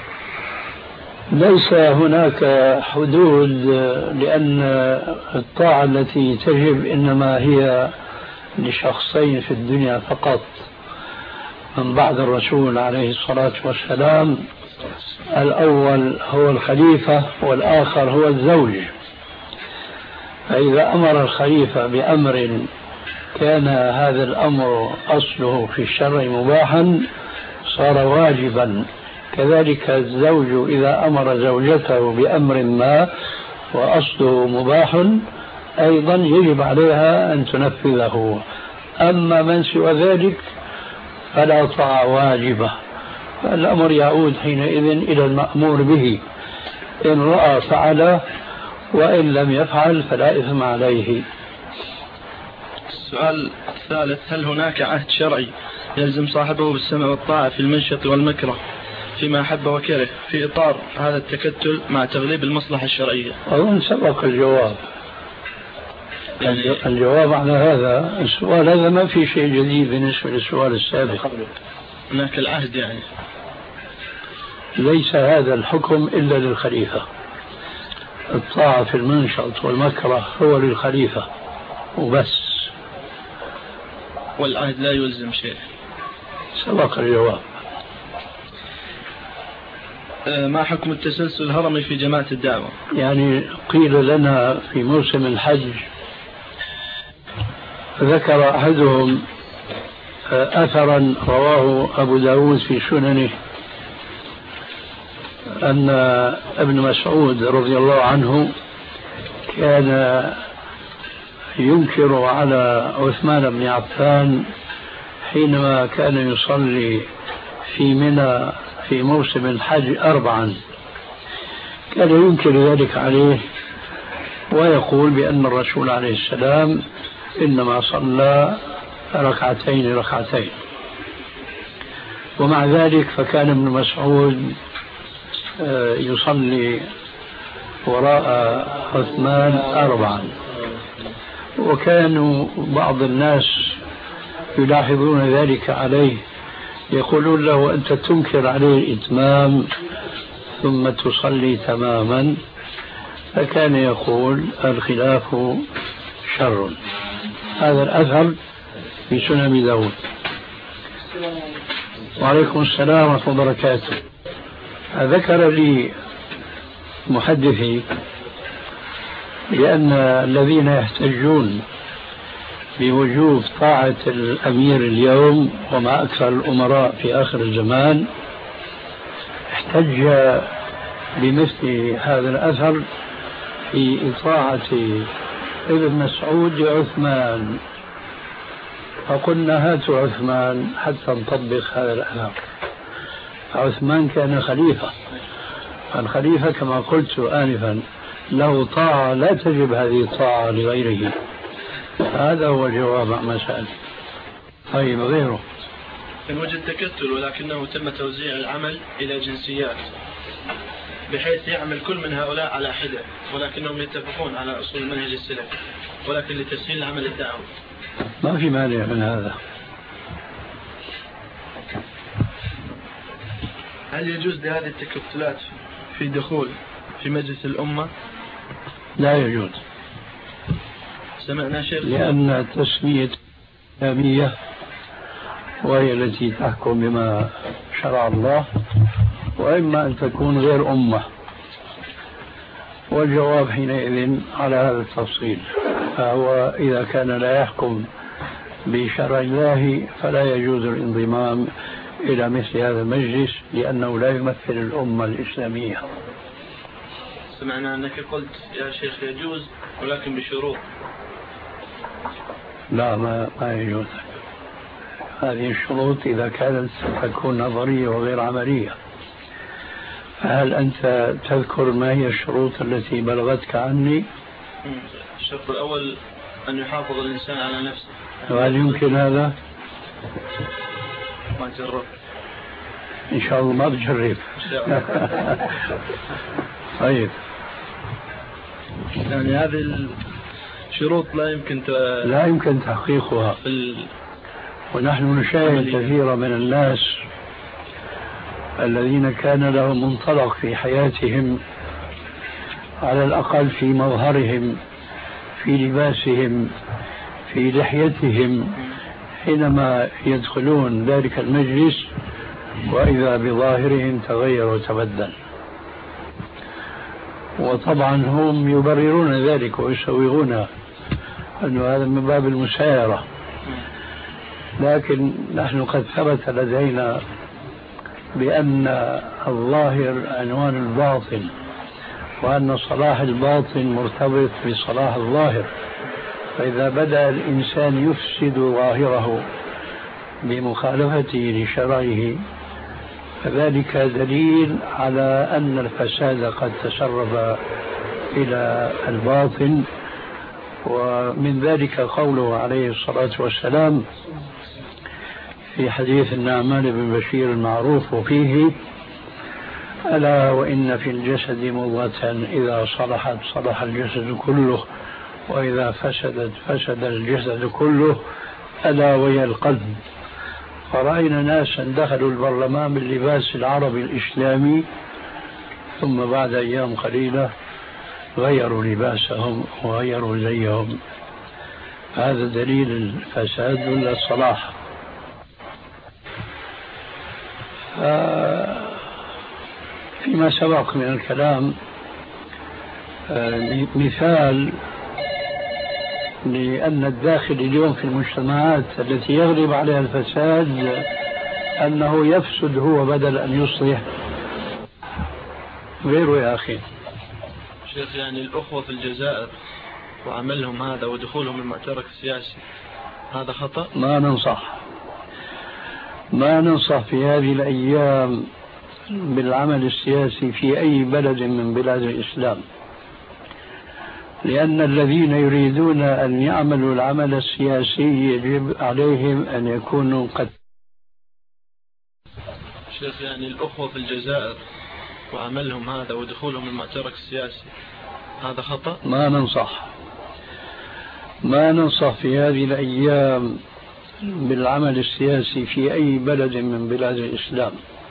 ليس هناك حدود، لأن الطاعة التي تجب إنما هي لشخصين في الدنيا فقط من بعد الرسول عليه الصلاة والسلام. الأول هو الخليفة والآخر هو الزوج. فإذا أمر الخليفة بأمر كان هذا الأمر أصله في الشرع مباحا صار واجبا، كذلك الزوج إذا أمر زوجته بأمر ما وأصله مباح أيضا يجب عليها أن تنفذه. أما من سوى ذلك فلا طاعة واجبة، فالأمر يعود حينئذ إلى المأمور به، إن رأى فعله وإن لم يفعل فلا إثم عليه. السؤال الثالث هل هناك عهد شرعي يلزم صاحبه بالسمع والطاعة في المنشط والمكره فيما أحب وكره في إطار هذا التكتل مع تغليب المصلحة الشرعية؟ أظن سبق الجواب. يعني الجواب على هذا السؤال هذا ما في شيء جديد بالنسبة للسؤال السابق. هناك العهد يعني ليس هذا الحكم إلا للخليفة. الطاعة في المنشط والمكره هو للخليفة وبس، والعهد لا يلزم شيء. سبق الجواب. ما حكم التسلسل الهرمي في جماعة الدعوة؟ يعني قيل لنا في موسم الحج، ذكر أحدهم أثرا رواه أبو داود في سننه أن ابن مسعود رضي الله عنه كان ينكر على عثمان بن عفان حينما كان يصلي في منى في موسم الحج أربعا، كان ينكر ذلك عليه ويقول بأن الرسول عليه السلام إنما صلى ركعتين ركعتين. ومع ذلك فكان ابن مسعود يصلي وراء عثمان أربعا، وكانوا بعض الناس يلاحظون ذلك عليه، يقولون له أنت تنكر عليه الإتمام ثم تصلي تماما، فكان يقول الخلاف شر. هذا الأثر في سنن داود. وعليكم السلام ورحمة الله وبركاته. ذكر لي محدثي بأن الذين يحتجون بوجوب طاعة الأمير اليوم ومع أكثر الأمراء في آخر الزمان احتج بمثل هذا الأثر في إطاعة ابن مسعود عثمان، فقلنا هاتوا عثمان حتى نطبق هذا الأثر. عثمان كان خليفة، الخليفة كما قلت آنفا له طاعة لا تجب هذه الطاعة لغيره. هذا هو الجواب عما سأل. طيب غيره إن وجد تكتل ولكنه تم توزيع العمل إلى جنسيات بحيث يعمل كل من هؤلاء على حدة، ولكنهم يتفقون على أصول المنهج السلفي، ولكن لتسهيل العمل الدعوي ما في مانع من هذا. هل يجوز لهذه التكتلات في دخول في مجلس الأمة؟ لا يجوز. سمعنا شيخ لأن التسمية إسلامية وهي التي تحكم بما شرع الله، وإما أن تكون غير أمة، والجواب حينئذ على هذا التفصيل. فهو إذا كان لا يحكم بشرع الله فلا يجوز الانضمام إلى مثل هذا المجلس لأنه لا يمثل الأمة الإسلامية. سمعنا أنك قلت يا شيخ يجوز ولكن بشروط. لا ما, ما يجوز. هذه الشروط إذا كانت تكون نظرية وغير عملية. هل أنت تذكر ما هي الشروط التي بلغتك عني؟ الشرط الأول أن يحافظ الإنسان على نفسه. وهل يمكن هذا؟ ما جرب. إن شاء الله ما بجرب. طيب. يعني هذه الشروط لا يمكن ت... لا يمكن تحقيقها. ال... ونحن نشاهد كثيرا من الناس الذين كان لهم منطلق في حياتهم، على الأقل في مظهرهم، في لباسهم، في لحيتهم، حينما يدخلون ذلك المجلس وإذا بظاهرهم تغير وتبدل. وطبعا هم يبررون ذلك ويسوغون أن هذا من باب المسايرة، لكن نحن قد ثبت لدينا بأن الظاهر عنوان الباطن، وأن صلاح الباطن مرتبط بصلاح الظاهر. فإذا بدأ الإنسان يفسد ظاهره بمخالفته لشرعه فذلك دليل على أن الفساد قد تسرب إلى الباطن. ومن ذلك قوله عليه الصلاة والسلام في حديث النعمان بن بشير المعروف وفيه: ألا وإن في الجسد مضغة إذا صلحت صلح الجسد كله وإذا فسدت فسد الجسد كله ألا وهي القلب. فرأينا ناسا دخلوا البرلمان باللباس العربي الإسلامي ثم بعد أيام قليلة غيروا لباسهم وغيروا زيهم. هذا دليل الفساد ولا الصلاح. فيما سبق من الكلام مثال لأن الداخل اليوم في المجتمعات التي يغلب عليها الفساد أنه يفسد هو بدل أن يصلح غيره. يا أخي شيخ، يعني الأخوة في الجزائر وعملهم هذا ودخولهم المعترك السياسي هذا خطأ؟ ما ننصح ما ننصح في هذه الأيام بالعمل السياسي في أي بلد من بلاد الإسلام. لأن الذين يريدون أن يعملوا العمل السياسي يجب عليهم أن يكونوا قد. شيخ، يعني الأخوة في الجزائر وعملهم هذا ودخولهم المعترك السياسي هذا خطأ؟ ما ننصح ما ننصح في هذه الأيام بالعمل السياسي في أي بلد من بلاد الإسلام،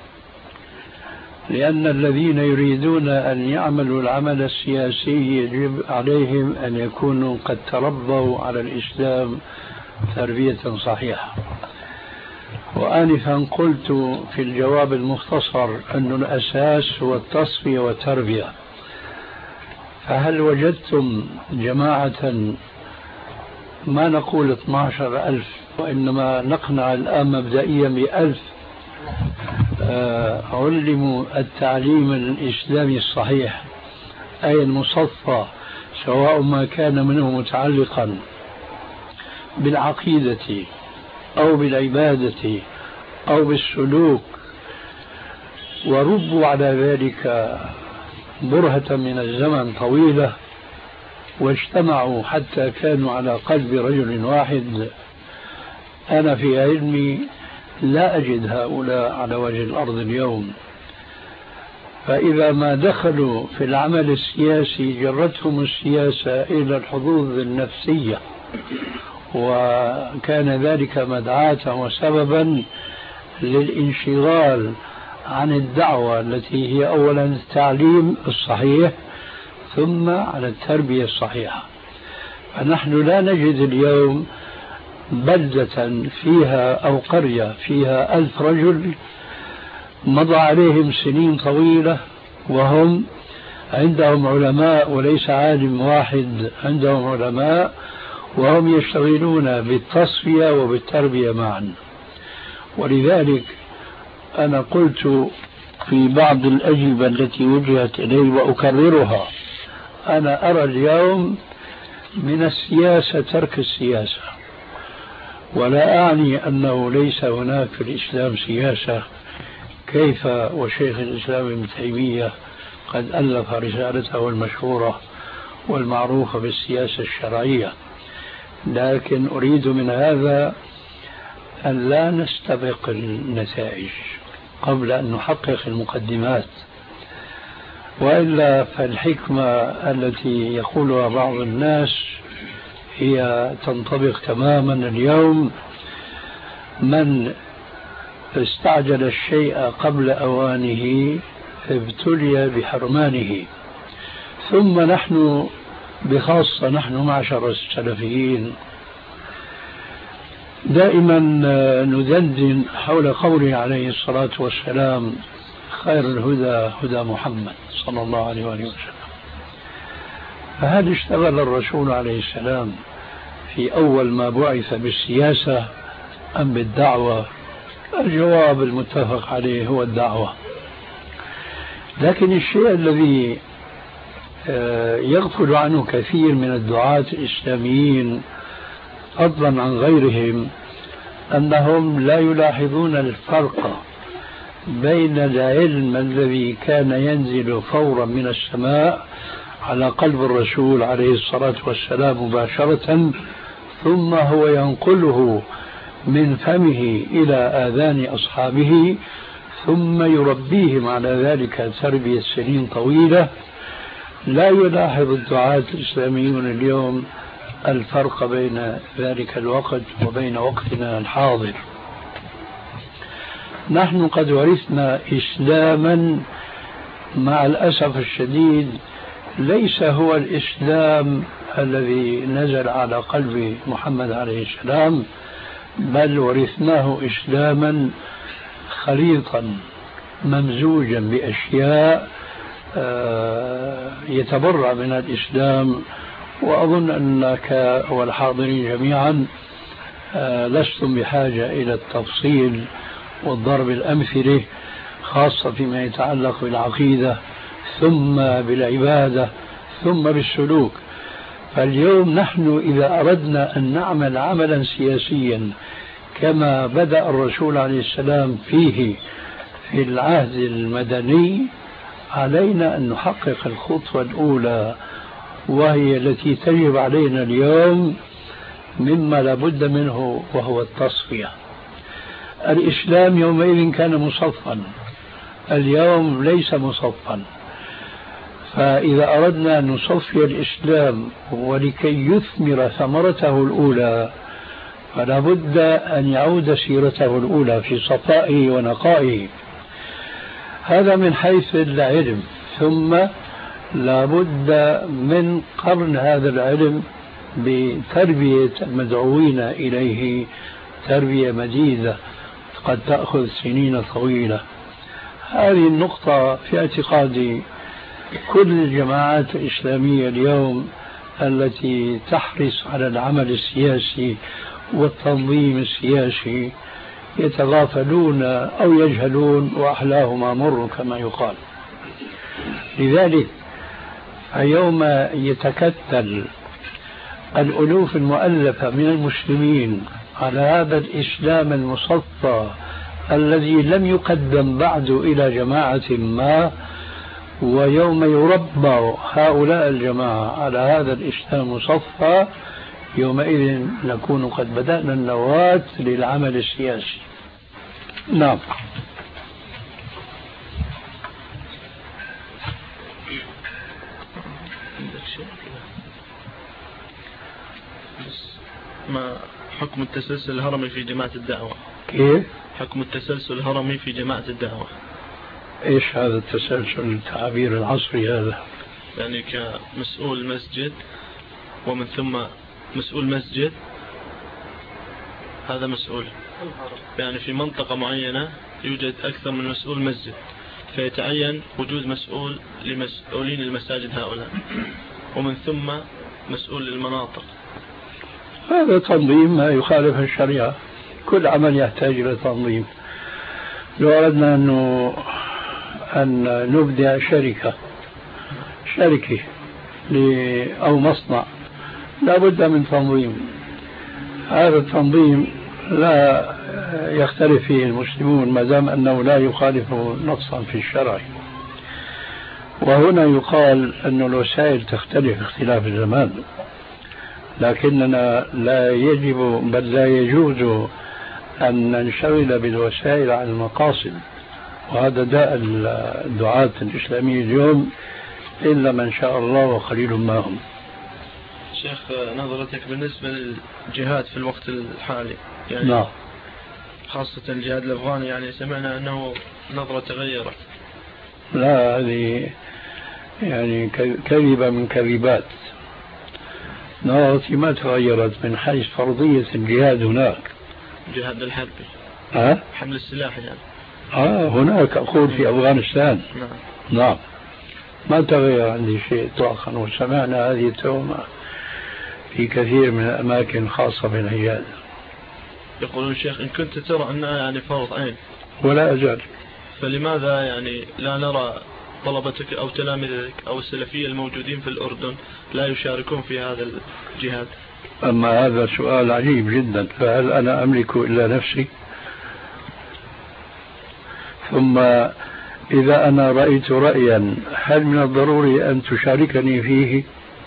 لأن الذين يريدون أن يعملوا العمل السياسي يجب عليهم أن يكونوا قد تربوا على الإسلام تربية صحيحة. وآنفا قلت في الجواب المختصر أن الأساس هو التصفية والتربية. فهل وجدتم جماعة، ما نقول اثني عشر ألف وإنما نقنع الآن مبدئيا بألف، علموا التعليم الإسلامي الصحيح أي المصفى، سواء ما كان منه متعلقا بالعقيدة أو بالعبادة أو بالسلوك، وربوا على ذلك برهة من الزمن طويلة، واجتمعوا حتى كانوا على قلب رجل واحد. أنا في علمي لا أجد هؤلاء على وجه الأرض اليوم. فإذا ما دخلوا في العمل السياسي جرتهم السياسة إلى الحظوظ النفسية، وكان ذلك مدعاة وسببا للانشغال عن الدعوة التي هي أولا التعليم الصحيح ثم على التربية الصحيحة. فنحن لا نجد اليوم بلدة فيها أو قرية فيها ألف رجل مضى عليهم سنين طويلة وهم عندهم علماء، وليس عالم واحد، عندهم علماء وهم يشتغلون بالتصفية وبالتربية معا. ولذلك أنا قلت في بعض الأجوبة التي وجهت إلي وأكررها، أنا أرى اليوم من السياسة ترك السياسة، ولا أعني أنه ليس هناك في الإسلام سياسة، كيف وشيخ الإسلام ابن تيمية قد ألف رسالته المشهورة والمعروفة بالسياسة الشرعية. لكن أريد من هذا أن لا نستبق النتائج قبل أن نحقق المقدمات، وإلا فالحكمة التي يقولها بعض الناس هي تنطبق تماما اليوم: من استعجل الشيء قبل أوانه ابتلي بحرمانه. ثم نحن بخاصة نحن معشر السلفيين دائما ندندن حول قوله عليه الصلاة والسلام: خير الهدى هدى محمد صلى الله عليه وآله وسلم. فهل اشتغل الرسول عليه السلام في أول ما بعث بالسياسة أم بالدعوة؟ الجواب المتفق عليه هو الدعوة. لكن الشيء الذي يغفل عنه كثير من الدعاة الإسلاميين فضلا عن غيرهم أنهم لا يلاحظون الفرق بين العلم الذي كان ينزل فورا من السماء على قلب الرسول عليه الصلاة والسلام مباشرة، ثم هو ينقله من فمه إلى آذان أصحابه، ثم يربيهم على ذلك تربية سنين طويلة. لا يلاحظ الدعاة الإسلاميون اليوم الفرق بين ذلك الوقت وبين وقتنا الحاضر. نحن قد ورثنا إسلاما مع الأسف الشديد ليس هو الإسلام الذي نزل على قلب محمد عليه السلام، بل ورثناه إسلاما خليطا ممزوجا بأشياء يتبرع من الإسلام. وأظن أنك والحاضرين جميعا لستم بحاجة إلى التفصيل والضرب الأمثلة، خاصة فيما يتعلق بالعقيدة ثم بالعبادة ثم بالسلوك. فاليوم نحن إذا أردنا أن نعمل عملا سياسيا كما بدأ الرسول عليه السلام فيه في العهد المدني، علينا أن نحقق الخطوة الأولى وهي التي تجب علينا اليوم مما لا بد منه، وهو التصفية. الإسلام يومئذ كان مصفا، اليوم ليس مصفا. فإذا أردنا أن نصفي الإسلام ولكي يثمر ثمرته الأولى فلا بد أن يعود سيرته الأولى في صفائه ونقائه. هذا من حيث العلم. ثم لا بد من قرن هذا العلم بتربية المدعوين إليه تربية مديدة قد تأخذ سنين طويلة. هذه النقطة في اعتقادي كل الجماعات الإسلامية اليوم التي تحرص على العمل السياسي والتنظيم السياسي يتغافلون أو يجهلون وأحلاهما مر كما يقال. لذلك يوم يتكتل الألوف المؤلفة من المسلمين على هذا الإسلام المصفى الذي لم يقدم بعد إلى جماعة ما، ويوم يربى هؤلاء الجماعة على هذا الإسلام المصفى يومئذ نكون قد بدأنا النواة للعمل السياسي. نعم. ما حكم التسلسل الهرمي في جماعة الدعوة؟ كيف؟ حكم التسلسل الهرمي في جماعة الدعوة. ايش هذا التسلسل التعبير العصري هذا؟ يعني كمسؤول مسجد ومن ثم مسؤول مسجد، هذا مسؤول يعني في منطقة معينة يوجد أكثر من مسؤول مسجد، فيتعين وجود مسؤول لمسؤولين المساجد هؤلاء، ومن ثم مسؤول للمناطق. هذا تنظيم ما يخالف الشريعة. كل عمل يحتاج إلى تنظيم. لو أردنا أنه أن نبدأ شركة شركة أو مصنع لا بد من تنظيم. هذا التنظيم لا يختلف فيه المسلمون ما دام أنه لا يخالف نصا في الشرع. وهنا يقال أن الوسائل تختلف اختلاف الزمان، لكننا لا يجب بل لا يجوز أن ننشغل بالوسائل عن المقاصد، وهذا داء الدعاة الإسلاميين اليوم إلا من شاء الله وقليل ما هم. شيخ، نظرتك بالنسبة للجهاد في الوقت الحالي يعني نعم. خاصة الجهاد الأفغاني، يعني سمعنا أنه نظرة تغيرت. لا، هذه يعني كذبة من كذبات. نظرتي ما تغيرت من حيث فرضية الجهاد هناك. جهاد الحربي. أه؟ حمل السلاح يعني. آه هناك أقول في أفغانستان. نعم. نعم. ما تغير عندي شيء إطلاقا، وسمعنا هذه التهمة في كثير من الأماكن خاصة بالعيادة. يقولون شيخ إن كنت ترى أنها يعني فرض عين ولا أزال، فلماذا يعني لا نرى طلبتك أو تلامذتك أو السلفية الموجودين في الأردن لا يشاركون في هذا الجهاد؟ أما هذا سؤال عجيب جدا. فهل أنا أملك إلا نفسي؟ ثم إذا أنا رأيت رأيا هل من الضروري أن تشاركني فيه؟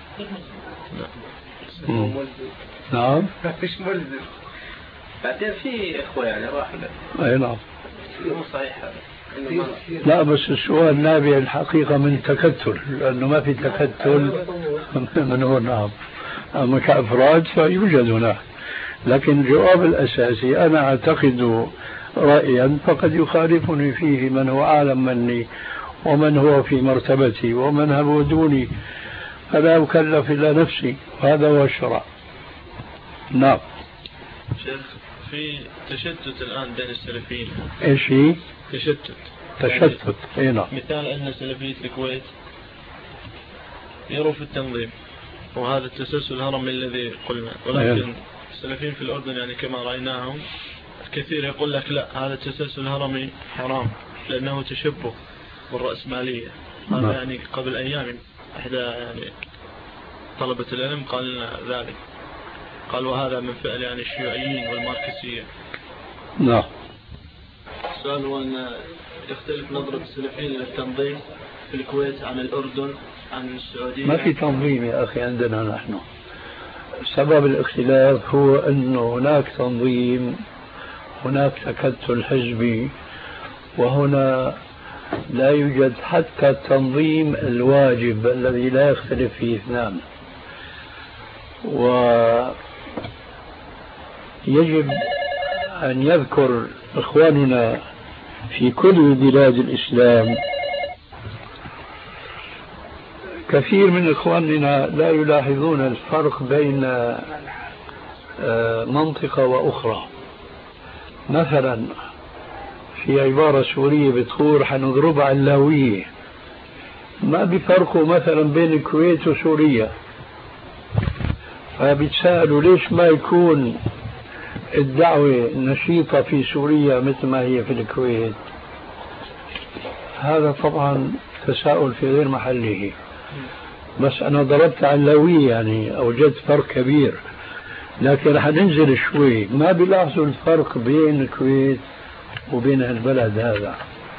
نعم. نعم. مش ملزم. بعدين في إخوة يعني راحوا. أي نعم. مو صحيح هذا. لا بس السؤال نابع الحقيقة من تكتل، لأنه ما في تكتل من هو. نعم. أما كأفراد فيوجد هناك، لكن الجواب الأساسي أنا أعتقد رأيا فقد يخالفني فيه من هو أعلم مني ومن هو في مرتبتي ومن هو دوني، فلا أكلف إلا نفسي، وهذا هو الشرع. نعم. شيخ، في تشتت الآن بين السلفيين. إيش هي؟ تشتت. تشتت. إيه نعم. مثال أن سلفية الكويت يروا في التنظيم وهذا التسلسل الهرمي الذي قلنا، ولكن السلفيين في الأردن يعني كما رأيناهم كثير يقول لك لا، هذا التسلسل الهرمي حرام لأنه تشبه بالرأسمالية. هذا يعني قبل أيام إحدى يعني طلبة العلم قال لنا ذلك، قال وهذا من فعل يعني الشيوعيين والماركسية. نعم. السؤال هو أن تختلف نظرة السلفيين للتنظيم في الكويت عن الأردن عن السعودية. ما في تنظيم يا أخي عندنا نحن. سبب الاختلاف هو أن هناك تنظيم، هناك تكتل حزبي، وهنا لا يوجد حتى التنظيم الواجب الذي لا يختلف فيه اثنان. ويجب أن يذكر إخواننا في كل بلاد الإسلام، كثير من إخواننا لا يلاحظون الفرق بين منطقة وأخرى. مثلا في عبارة سورية بتقول حنضربها علاوية، ما بيفرقوا مثلا بين الكويت وسوريا. فبيتسألوا ليش ما يكون الدعوة نشيطة في سوريا مثل ما هي في الكويت. هذا طبعا تساؤل في غير محله، بس أنا ضربت علاوية يعني أوجدت فرق كبير. لكن رح ننزل شوي، ما بيلاحظوا الفرق بين الكويت وبين البلد هذا.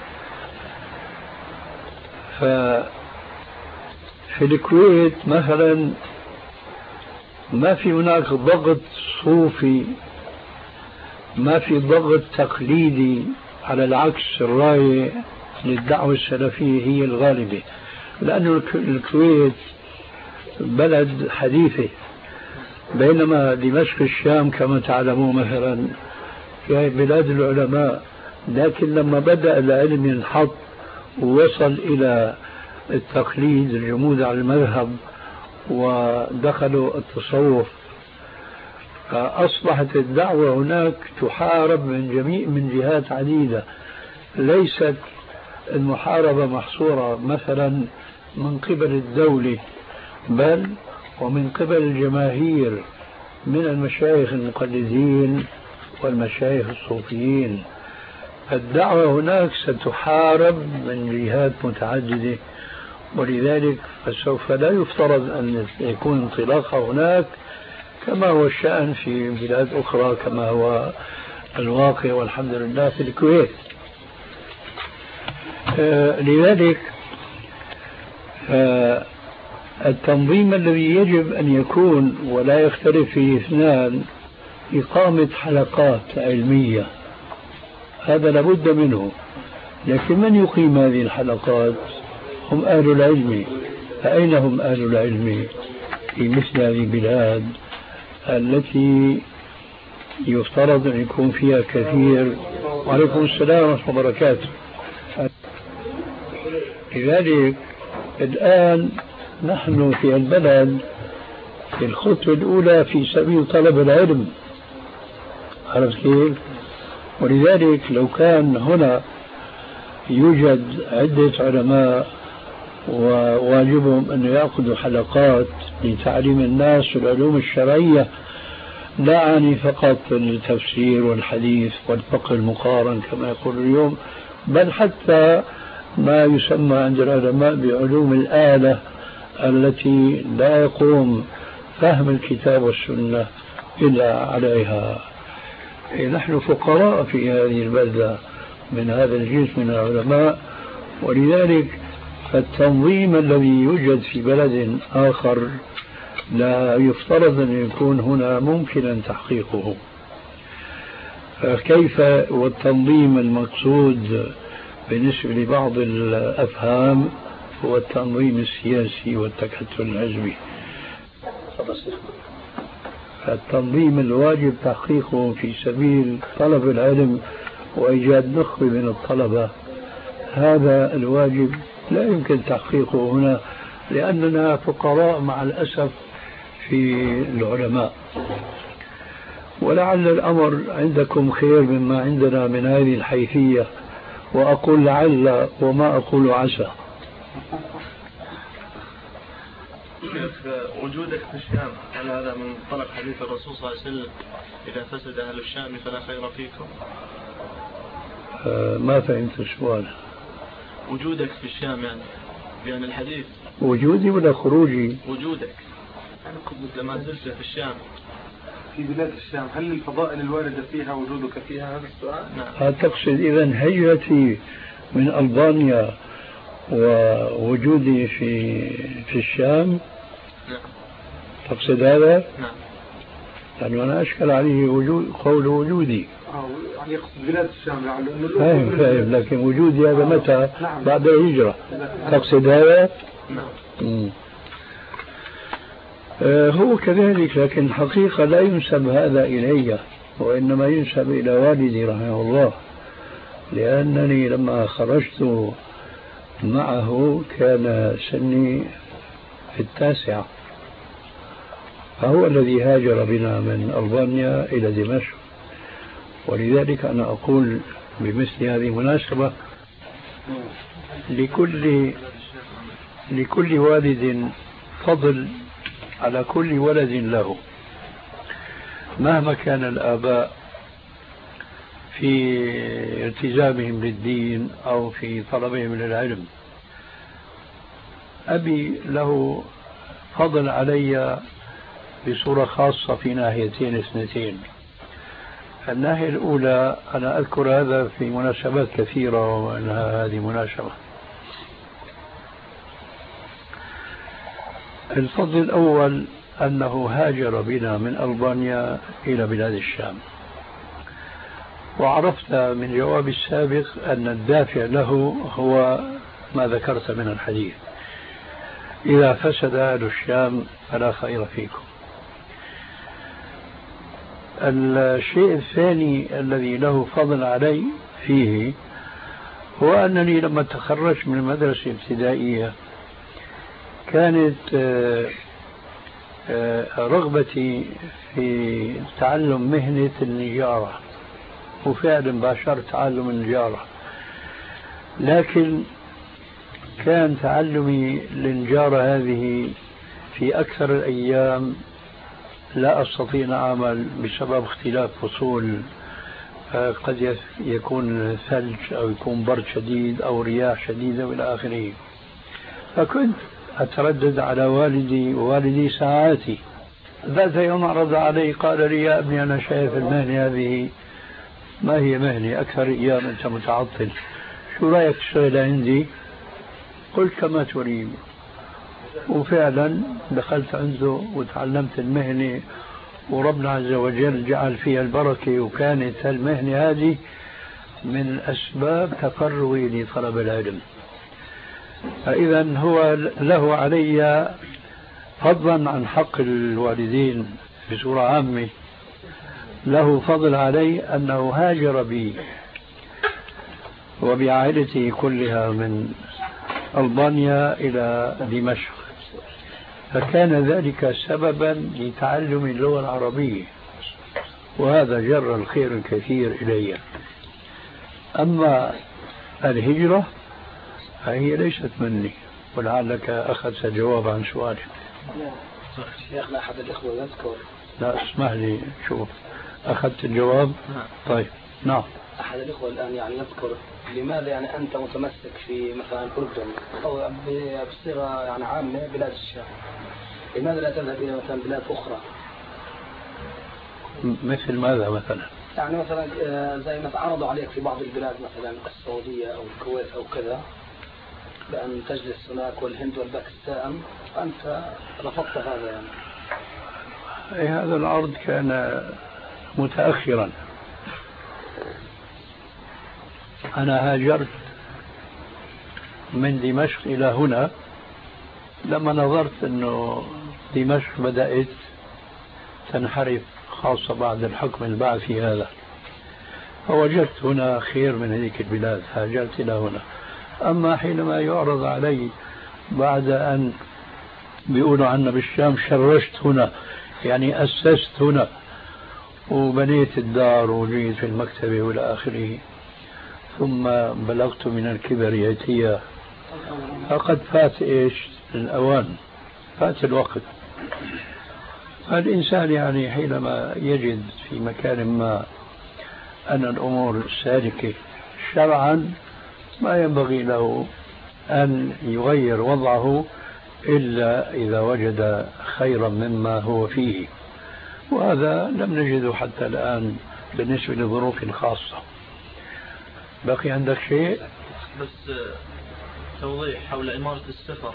ففي الكويت مثلا ما في هناك ضغط صوفي، ما في ضغط تقليدي، على العكس الراية للدعوة السلفية هي الغالبة، لأن الكويت بلد حديثة، بينما دمشق الشام كما تعلمون مثلا في بلاد العلماء. لكن لما بدأ العلم ينحط ووصل إلى التقليد الجمود على المذهب ودخلوا التصوف، أصبحت الدعوة هناك تحارب من جميع من جهات عديدة. ليست المحاربة محصورة مثلا من قبل الدولة، بل ومن قبل الجماهير من المشايخ المقلدين والمشايخ الصوفيين. الدعوة هناك ستحارب من جهات متعددة، ولذلك فسوف لا يفترض أن يكون انطلاقها هناك كما هو الشأن في بلاد أخرى، كما هو الواقع والحمد لله في الكويت. آه لذلك آه التنظيم الذي يجب أن يكون ولا يختلف فيه اثنان إقامة حلقات علمية، هذا لابد منه. لكن من يقيم هذه الحلقات؟ هم أهل العلم. فأين هم أهل العلم في مثل هذه البلاد التي يفترض أن يكون فيها كثير؟ وعليكم السلام ورحمة الله وبركاته. لذلك الآن نحن في البلد في الخطوة الأولى في سبيل طلب العلم، عرفت كيف؟ ولذلك لو كان هنا يوجد عدة علماء وواجبهم أن يأخذوا حلقات لتعليم الناس العلوم الشرعية، لا أعني فقط التفسير والحديث والفقه المقارن كما يقول اليوم، بل حتى ما يسمى عند العلماء بعلوم الآلة التي لا يقوم فهم الكتاب والسنة إلا عليها. نحن فقراء في هذه البلدة من هذا الجنس من العلماء، ولذلك فالتنظيم الذي يوجد في بلد آخر لا يفترض أن يكون هنا ممكنا تحقيقه. فكيف والتنظيم المقصود بالنسبة لبعض الأفهام هو التنظيم السياسي والتكتل الحزبي. التنظيم الواجب تحقيقه في سبيل طلب العلم وإيجاد نخبة من الطلبة، هذا الواجب لا يمكن تحقيقه هنا، لأننا فقراء مع الأسف في العلماء. ولعل الأمر عندكم خير مما عندنا من هذه الحيثية، وأقول لعل وما أقول عسى. وجودك في الشام هل هذا من طلب حديث الرسول صلى الله عليه وسلم إذا فسد أهل الشام فلا خير فيكم؟ آه ما فهمت السؤال. وجودك في الشام يعني يعني الحديث وجودي ولا خروجي؟ وجودك يعني لما زلت في الشام في بلاد الشام هل الفضائل الواردة فيها وجودك فيها؟ هذا السؤال. نعم. تقصد إذن هجرتي من ألبانيا ووجودي في في الشام؟ نعم. تقصد هذا؟ نعم. لأنه أنا أشكل عليه وجود قول وجودي. آه يعني يقصد بلاد الشام يعني. فاهم فاهم لكن وجودي هذا متى؟ نعم. بعد الهجرة. تقصد هذا؟ نعم. آه هو كذلك، لكن الحقيقة لا ينسب هذا إلي وإنما ينسب إلى والدي رحمه الله، لأنني لما خرجت معه كان سني في التاسعة، فهو الذي هاجر بنا من ألبانيا إلى دمشق. ولذلك أنا أقول بمثل هذه المناسبة لكل لكل والد فضل على كل ولد له، مهما كان الآباء في التزامهم للدين أو في طلبهم للعلم. أبي له فضل علي بصورة خاصة في ناحيتين اثنتين. الناحية الأولى أنا أذكر هذا في مناسبات كثيرة وأنها هذه مناسبة. الفضل الأول أنه هاجر بنا من ألبانيا إلى بلاد الشام، وعرفت من جواب السابق أن الدافع له هو ما ذكرت من الحديث: إذا فسد أهل الشام فلا خير فيكم. الشيء الثاني الذي له فضل علي فيه هو أنني لما تخرجت من المدرسة الابتدائية كانت رغبتي في تعلم مهنة النجارة، وفعلا باشرت تعلم النجارة، لكن كان تعلمي للنجارة هذه في أكثر الأيام لا أستطيع أن أعمل بسبب اختلاف فصول، قد يكون ثلج أو يكون برد شديد أو رياح شديدة وإلى آخره. فكنت أتردد على والدي، ووالدي ساعاتي. ذات يوم عرض علي قال لي: يا ابني أنا شايف المهنة هذه ما هي مهنة، أكثر أيام أنت متعطل، شو رأيك تشتغل عندي؟ قلت كما تريد، وفعلا دخلت عنده وتعلمت المهنة، وربنا عز وجل جعل فيها البركة، وكانت المهنة هذه من أسباب تقربي لطلب العلم. فإذا هو له علي فضلا عن حق الوالدين بصورة عامة، له فضل علي أنه هاجر بي وبعائلته كلها من ألبانيا إلى دمشق، فكان ذلك سببا لتعلم اللغة العربية، وهذا جر الخير الكثير إلي. أما الهجرة فهي ليست مني، ولعلك أخذت جواب عن سؤالك. شيخنا أحد الإخوة يذكر. لا اسمح لي، شوف أخذت الجواب. طيب نعم. أحد الإخوة الآن يعني يذكر لماذا يعني أنت متمسك في مثلا الأردن أو بصيغة يعني عامة بلاد الشام، لماذا لا تذهب إلى مثلا بلاد أخرى؟ مثل ماذا مثلا؟ يعني مثلا زي ما عرضوا عليك في بعض البلاد مثلا السعودية أو الكويت أو كذا بأن تجلس هناك، والهند والباكستان، فأنت رفضت هذا يعني. أي هذا العرض كان متأخرا. أنا هاجرت من دمشق إلى هنا لما نظرت أنه دمشق بدأت تنحرف، خاصة بعد الحكم البعثي هذا، فوجدت هنا خير من هذيك البلاد، هاجرت إلى هنا. أما حينما يعرض علي بعد أن بيقولوا عنا بالشام شرشت هنا، يعني أسست هنا وبنيت الدار وجيت في المكتبة والى آخره، ثم بلغت من الكبر يأتي، فقد فات إيش الأوان، فات الوقت. الإنسان يعني حينما يجد في مكان ما أن الأمور سالكة شرعا ما ينبغي له أن يغير وضعه إلا إذا وجد خيرا مما هو فيه. وهذا لم نجده حتى الآن بالنسبة لظروف خاصة. بقي عندك شيء؟ بس توضيح حول إمارة السفر.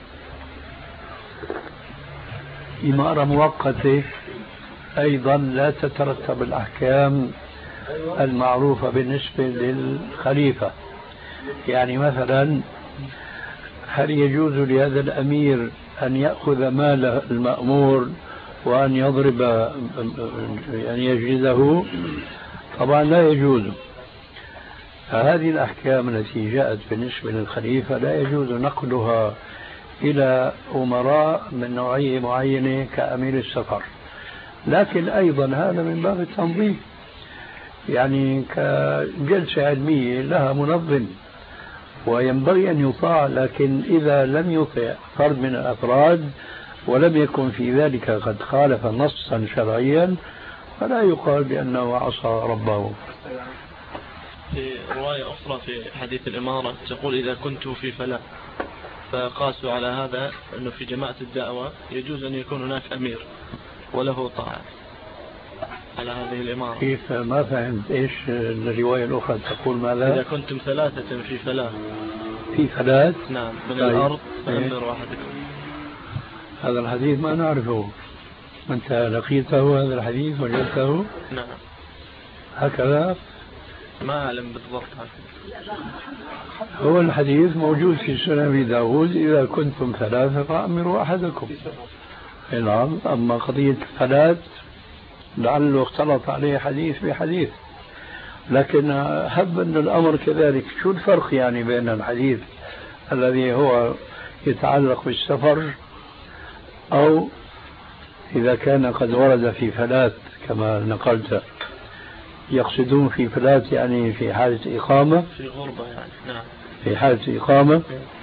إمارة مؤقتة أيضا لا تترتب الأحكام المعروفة بالنسبة للخليفة. يعني مثلا هل يجوز لهذا الأمير أن يأخذ مال المأمور وأن يضرب يعني يجلده؟ طبعا لا يجوز. فهذه الأحكام التي جاءت بالنسبة للخليفة لا يجوز نقلها إلى أمراء من نوعية معينة كأمير السفر. لكن أيضا هذا من باب التنظيم، يعني كجلسة علمية لها منظم وينبغي أن يطاع، لكن إذا لم يطع فرد من الأفراد ولم يكن في ذلك قد خالف نصا شرعيا فلا يقال بأنه عصى ربه. في رواية أخرى في حديث الإمارة تقول إذا كنت في فلاة، فقاسوا على هذا أنه في جماعة الدعوة يجوز أن يكون هناك أمير وله طاعة على هذه الإمارة. كيف؟ ما فهمت إيش الرواية الأخرى تقول ماذا؟ إذا كنتم ثلاثة في فلاة. في فلاة؟ نعم من طيب. الأرض فأمر واحدكم. هذا الحديث ما نعرفه. أنت لقيته هذا الحديث وجدته؟ نعم. هكذا؟ ما أعلم بالضبط هكذا. هو الحديث موجود في سنن أبي داود إذا كنتم ثلاثة فأمروا أحدكم. نعم. أما قضية الثلاث لعله اختلط عليه حديث بحديث، لكن هب أن الأمر كذلك. شو الفرق يعني بين الحديث الذي هو يتعلق بالسفر أو إذا كان قد ورد في فلات كما نقلت؟ يقصدون في فلات يعني في حالة إقامة، في غربة يعني. نعم. في حالة إقامة.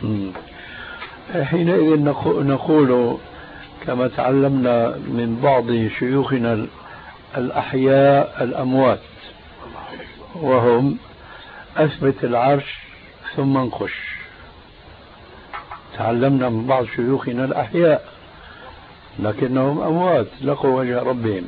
حينئذ نقول كما تعلمنا من بعض شيوخنا الأحياء الأموات وهم أثبت العرش ثم انقش. تعلمنا من بعض شيوخنا الأحياء لكنهم أموات لقوا وجه ربهم،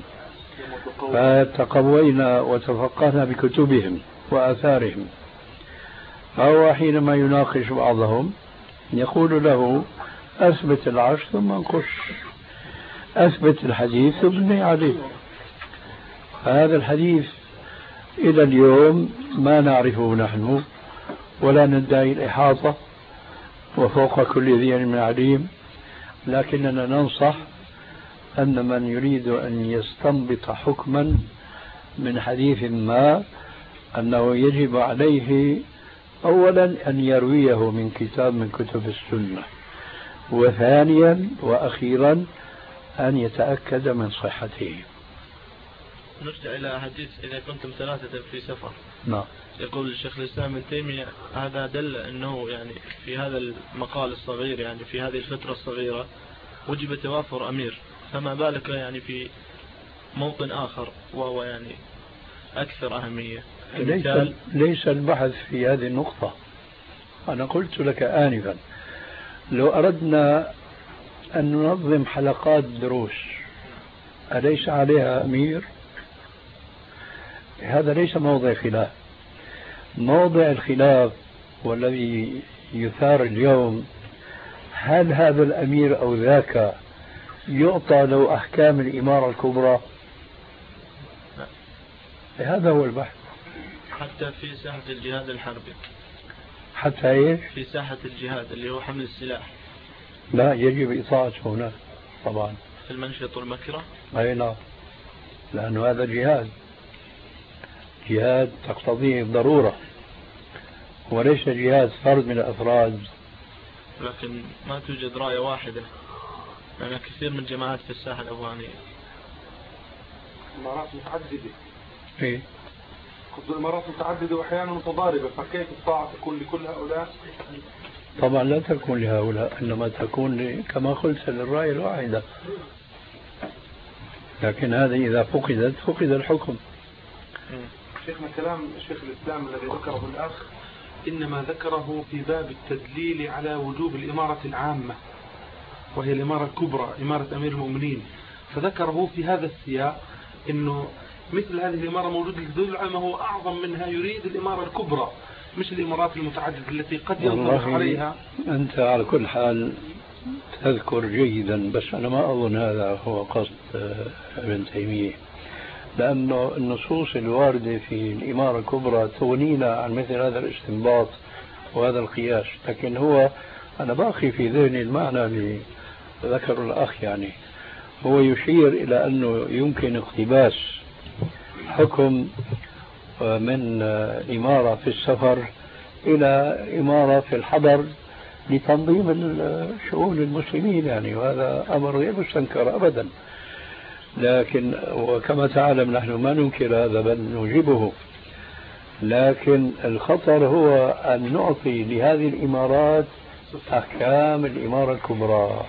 فتقوينا وتفقهنا بكتبهم وآثارهم. فهو حينما يناقش بعضهم يقول له أثبت العرش ثم انقش، أثبت الحديث ثم عليه. هذا الحديث إلى اليوم ما نعرفه نحن ولا ندعي الإحاطة وفوق كل ذي علم عليم، لكننا ننصح أن من يريد أن يستنبط حكما من حديث ما أنه يجب عليه أولا أن يرويه من كتاب من كتب السنة، وثانيا وأخيرا أن يتأكد من صحته. نرجع إلى حديث إذا كنتم ثلاثة في سفر. نعم. يقول الشيخ الإسلام ابن تيمية هذا دل أنه يعني في هذا المقال الصغير يعني في هذه الفترة الصغيرة وجب توافر أمير، فما بالك يعني في موطن آخر وهو يعني أكثر أهمية. ليس, ليس البحث في هذه النقطة. أنا قلت لك آنفا لو أردنا أن ننظم حلقات دروس أليس عليها أمير؟ هذا ليس موضع خلاف. موضع الخلاف والذي يثار اليوم هل هذا الأمير أو ذاك يعطى له أحكام الإمارة الكبرى؟ هذا هو البحث. حتى في ساحة الجهاد الحربي. حتى إيه؟ في ساحة الجهاد اللي هو حمل السلاح. لا يجب إطاعته هناك طبعا. في المنشط والمكره. أي نعم، لأنه هذا جهاد، جهاد تقتضيه الضرورة وليس جهاد فرد من الأفراد. لكن ما توجد راية واحدة، يعني كثير من الجماعات في الساحة الأفغانية إمارات متعددة. إيه؟ قصد الإمارات متعددة وأحيانا متضاربة، فكيف الطاعة تكون لكل هؤلاء؟ طبعا لا تكون لهؤلاء، إنما تكون كما قلت للراية الواحدة. لكن هذا إذا فقدت فقد الحكم. شيخنا كلام شيخ الإسلام الذي ذكره الأخ إنما ذكره في باب التدليل على وجوب الإمارة العامة وهي الإمارة الكبرى إمارة أمير المؤمنين، فذكره في هذا السياق أنه مثل هذه الإمارة موجودة لتدل على ما هو أعظم منها، يريد الإمارة الكبرى مش الإمارات المتعددة التي قد ينطبق عليها. أنت على كل حال تذكر جيدا، بس أنا ما أظن هذا هو قصد ابن تيمية، لأنه النصوص الواردة في الإمارة الكبرى تغنينا عن مثل هذا الاستنباط وهذا القياس. لكن هو أنا باقي في ذهني المعنى اللي ذكر الأخ، يعني هو يشير إلى أنه يمكن اقتباس حكم من إمارة في السفر إلى إمارة في الحضر لتنظيم شؤون المسلمين، يعني وهذا أمر غير مستنكر أبدا. لكن وكما تعلم نحن ما ننكر هذا بل نوجبه، لكن الخطر هو أن نعطي لهذه الإمارات أحكام الإمارة الكبرى.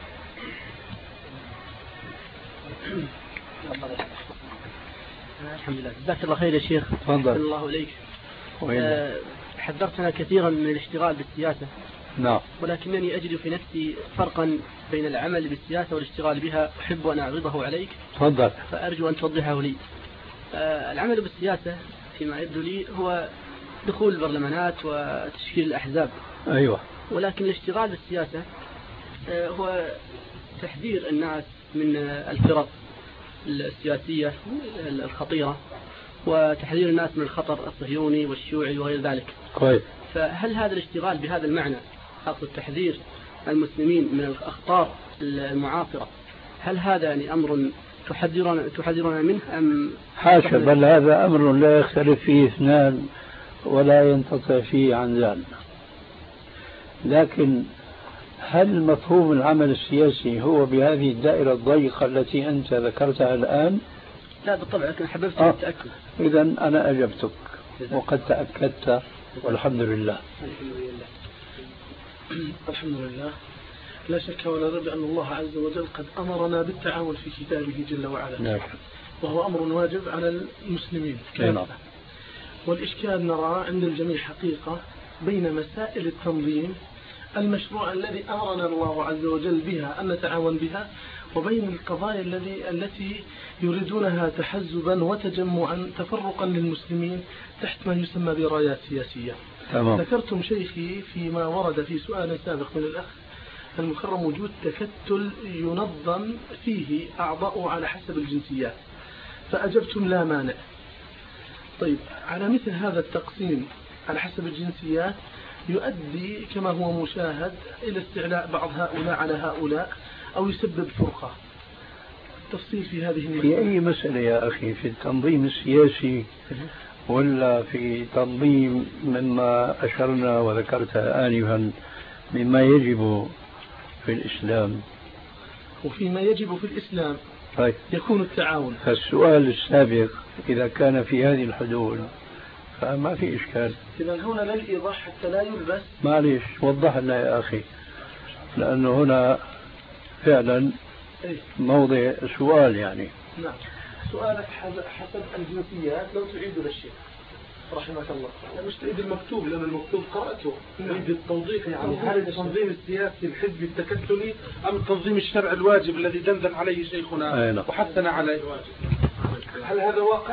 الحمد لله. جزاك الله خير يا شيخ. تفضل. الله إليك. أه حذرتنا كثيرا من الاشتغال بالسياسة. نعم. ولكنني أجد في نفسي فرقا بين العمل بالسياسة والاشتغال بها، أحب أن أعرضه عليك. تفضل. فأرجو أن توضحه لي. أه العمل بالسياسة فيما يبدو لي هو دخول البرلمانات وتشكيل الأحزاب. أيوة. ولكن الاشتغال بالسياسة أه هو تحذير الناس من الفرق السياسية الخطيرة، وتحذير الناس من الخطر الصهيوني والشيوعي وغير ذلك. كويس. فهل هذا الاشتغال بهذا المعنى، أقصد تحذير المسلمين من الأخطار المعاصرة، هل هذا يعني أمر تحذرنا تحذرنا منه أم حاشا؟ بل هذا أمر لا يختلف فيه اثنان ولا ينقطع فيه عن ذلك. لكن هل مفهوم العمل السياسي هو بهذه الدائرة الضيقة التي أنت ذكرتها الآن؟ لا بالطبع، لكن حببت آه. التأكد. إذا أنا أجبتك وقد تأكدت والحمد لله. الحمد لله. الحمد لله. لا شك ولا ريب أن الله عز وجل قد أمرنا بالتعاون في كتابه جل وعلا. نعم. وهو أمر واجب على المسلمين. نعم. والإشكال نرى عند الجميع حقيقة بين مسائل التنظيم المشروع الذي أمرنا الله عز وجل بها أن نتعاون بها، وبين القضايا الذي التي يريدونها تحزبا وتجمعا تفرقا للمسلمين تحت ما يسمى برايات سياسية. تمام. ذكرتم شيخي فيما ورد في سؤال سابق من الأخ المكرم وجود تكتل ينظم فيه أعضاء على حسب الجنسيات، فأجبتم لا مانع. طيب، على مثل هذا التقسيم على حسب الجنسيات يؤدي كما هو مشاهد إلى استعلاء بعض هؤلاء على هؤلاء أو يسبب فرقة. التفصيل في هذه المسألة في أي مسألة يا أخي؟ في التنظيم السياسي ولا في تنظيم مما أشرنا وذكرتها آنفا مما يجب في الإسلام؟ وفيما يجب في الإسلام طيب. يكون التعاون. فالسؤال السابق إذا كان في هذه الحدود فما في إشكال. إذا هنا للإيضاح حتى لا يلبس. معليش وضح لنا يا أخي، لأنه هنا فعلا موضع سؤال. يعني نعم. سؤالك حسب الجنسيات لو تعيد للشيخ رحمك الله. مش تعيد المكتوب لأن المكتوب قرأته. تعيد التوضيح، يعني هل التنظيم السياسي الحزبي التكتلي أم التنظيم الشرعي الواجب الذي دندن عليه شيخنا وحثنا عليه؟ هل هذا واقع؟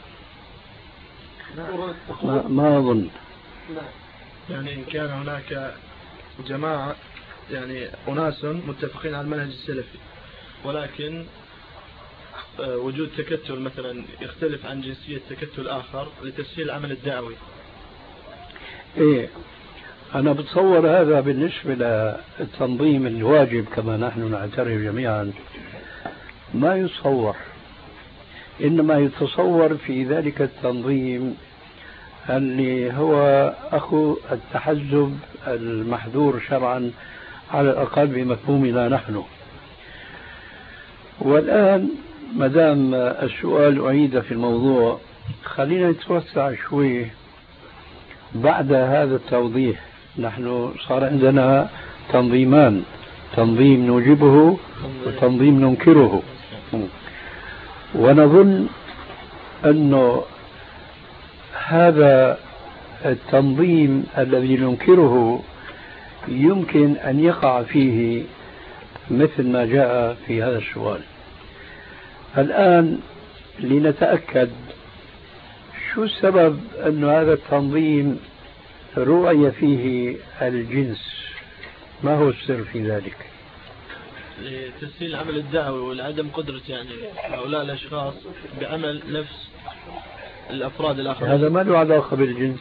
ما, ما أظن. يعني إن كان هناك جماعة يعني أناس متفقين على المنهج السلفي، ولكن وجود تكتل مثلا يختلف عن جنسية تكتل آخر لتسهيل العمل الدعوي. إيه، أنا بتصور هذا بالنسبة للتنظيم الواجب كما نحن نعترف جميعا ما يتصور، إنما يتصور في ذلك التنظيم اللي هو أخو التحزب المحذور شرعا على الأقل بمفهومنا نحن. والآن مدام السؤال أعيد في الموضوع خلينا نتوسع شوي بعد هذا التوضيح. نحن صار عندنا تنظيمان، تنظيم نوجبه وتنظيم ننكره، ونظن أنه هذا التنظيم الذي ننكره يمكن أن يقع فيه مثل ما جاء في هذا السؤال. الآن لنتأكد شو السبب أن هذا التنظيم رؤي فيه الجنس، ما هو السر في ذلك؟ لتسهيل العمل الدعوي ولعدم قدرة يعني هؤلاء الأشخاص بعمل نفس الأفراد الآخرين. هذا ما له علاقة بالجنس.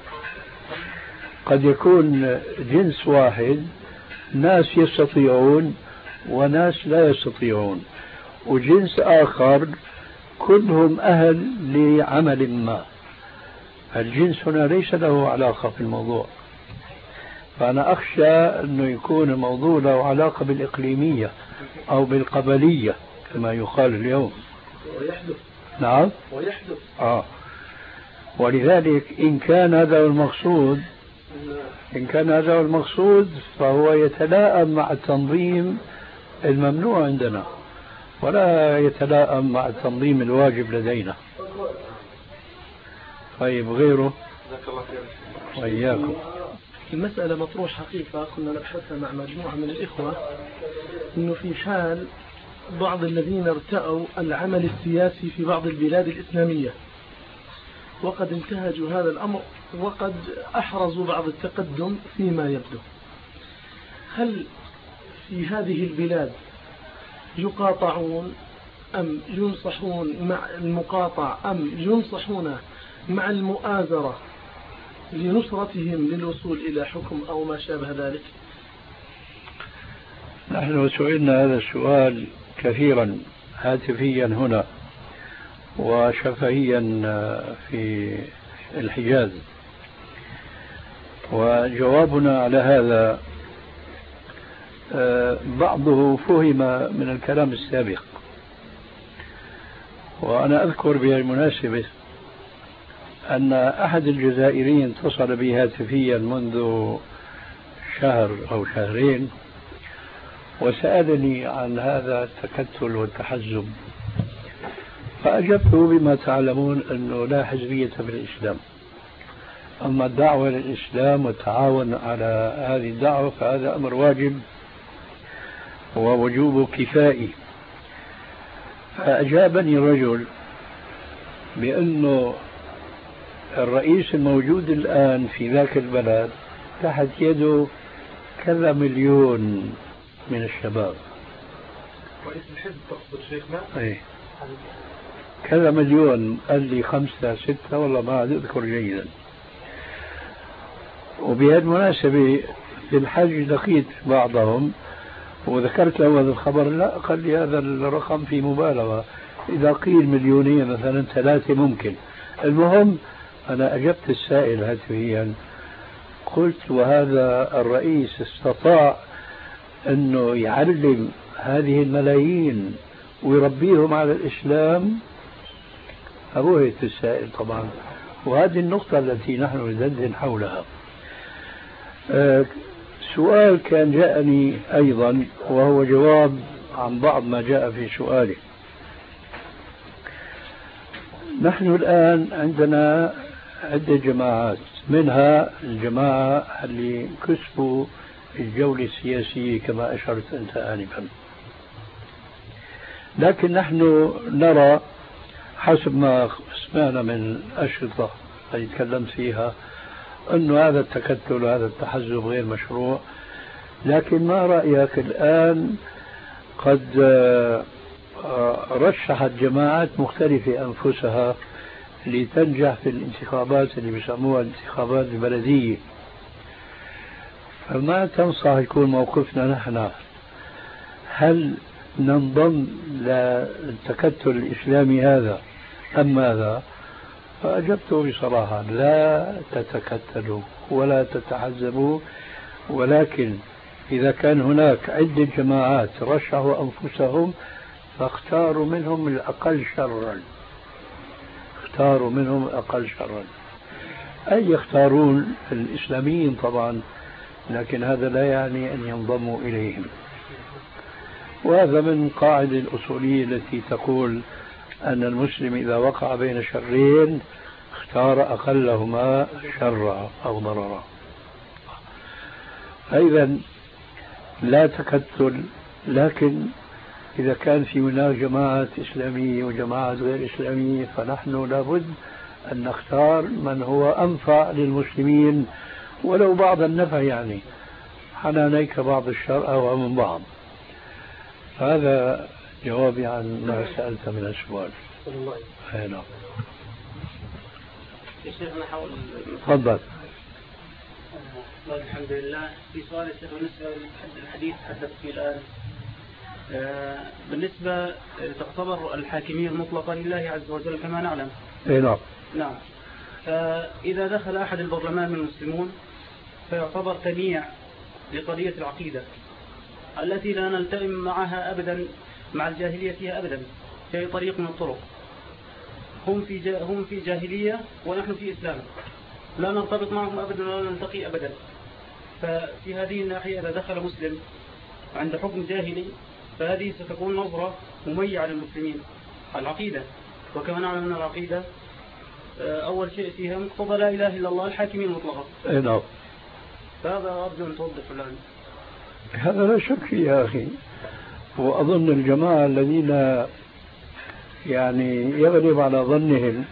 قد يكون جنس واحد ناس يستطيعون وناس لا يستطيعون، وجنس آخر كلهم أهل لعمل ما. الجنس هنا ليس له علاقة في الموضوع، فأنا أخشى أنه يكون الموضوع له علاقة بالإقليمية أو بالقبلية كما يقال اليوم. ويحدث. نعم ويحدث. آه. ولذلك إن كان هذا هو المقصود إن كان هذا هو المقصود فهو يتلائم مع التنظيم الممنوع عندنا ولا يتلائم مع التنظيم الواجب لدينا. طيب غيره؟ وإياكم. المسألة مطروح حقيقة كنا نبحثها مع مجموعة من الإخوة، إنه في حال بعض الذين ارتأوا العمل السياسي في بعض البلاد الإسلامية وقد انتهجوا هذا الأمر وقد أحرزوا بعض التقدم فيما يبدو، هل في هذه البلاد يقاطعون أم ينصحون مع المقاطع أم ينصحون مع المؤازرة لنصرتهم للوصول إلى حكم أو ما شابه ذلك؟ نحن سئلنا هذا السؤال كثيرا هاتفيا هنا وشفهيا في الحجاز، وجوابنا على هذا بعضه فهم من الكلام السابق. وأنا أذكر بهالمناسبة أن أحد الجزائريين اتصل بي هاتفيا منذ شهر أو شهرين وسألني عن هذا التكتل والتحزب، فأجبته بما تعلمون أنه لا حزبية في الإسلام، أما الدعوة للإسلام والتعاون على هذه الدعوة فهذا أمر واجب ووجوبه كفائي. فأجابني رجل بأنه الرئيس الموجود الآن في ذاك البلد تحت يده كذا مليون من الشباب. رئيس الحزب تقصد شيخنا؟ ايه كذا مليون، قال لي خمسة ستة والله ما أذكر جيدا. وبهالمناسبة في الحج لقيت بعضهم وذكرت له هذا الخبر، لا قال لي هذا الرقم في مبالغة، إذا قيل مليونية مثلا ثلاثة ممكن. المهم أنا أجبت السائل هاتفيا قلت وهذا الرئيس استطاع أنه يعلم هذه الملايين ويربيهم على الإسلام؟ أبوهت السائل طبعا، وهذه النقطة التي نحن ندندن حولها. أه سؤال كان جاءني أيضا وهو جواب عن بعض ما جاء في سؤالي. نحن الآن عندنا عدة جماعات، منها الجماعة اللي كسبوا الجولة السياسية كما أشرت أنت آنفا، لكن نحن نرى حسب ما سمعنا من الأشرطة اللي تكلمت فيها أن هذا التكتل وهذا التحزب غير مشروع. لكن ما رأيك الآن قد رشحت جماعات مختلفة أنفسها لتنجح في الانتخابات اللي بيسموها الانتخابات البلدية، فما تنصح يكون موقفنا نحن؟ هل ننضم للتكتل الإسلامي هذا أم ماذا؟ فأجبته بصراحة لا تتكتلوا ولا تتحزبوا، ولكن إذا كان هناك عدة جماعات رشحوا أنفسهم فاختاروا منهم الأقل شرا، اختاروا منهم الأقل شرا، أي يختارون الإسلاميين طبعا، لكن هذا لا يعني أن ينضموا إليهم. وهذا من قاعدة الأصولية التي تقول أن المسلم إذا وقع بين شرين اختار أقلهما شرا أو ضررا. أيضا لا تكتل، لكن إذا كان في هناك جماعات إسلامية وجماعات غير إسلامية فنحن لابد أن نختار من هو أنفع للمسلمين ولو بعض النفع، يعني حنانيك بعض الشر أو من بعض. هذا جوابي عن ما سألت من السؤال. أي نعم. يا شيخ أنا حاول. تفضل. الحمد لله. في سؤال يا شيخ بالنسبة للحديث تحدث فيه الآن، بالنسبة تعتبر الحاكمية المطلقة لله عز وجل كما نعلم. أي نعم. نعم. فإذا دخل أحد البرلمان من المسلمون فيعتبر تمييع لقضية العقيدة التي لا نلتئم معها أبدا، مع الجاهلية فيها أبدا في أي طريق من الطرق. هم في هم في جاهلية ونحن في إسلام، لا نرتبط معهم أبدا ولا نلتقي أبدا. ففي هذه الناحية إذا دخل مسلم عند حكم جاهلي فهذه ستكون نظرة مميعة للمسلمين على العقيدة، وكما نعلم أن العقيدة أول شيء فيها مقتضى لا إله إلا الله الحاكمين المطلقة. أي نعم. فهذا أرجو أن توضح الآن. هذا لا شك فيه يا أخي، وأظن الجماعة الذين يعني يغلب على ظنهم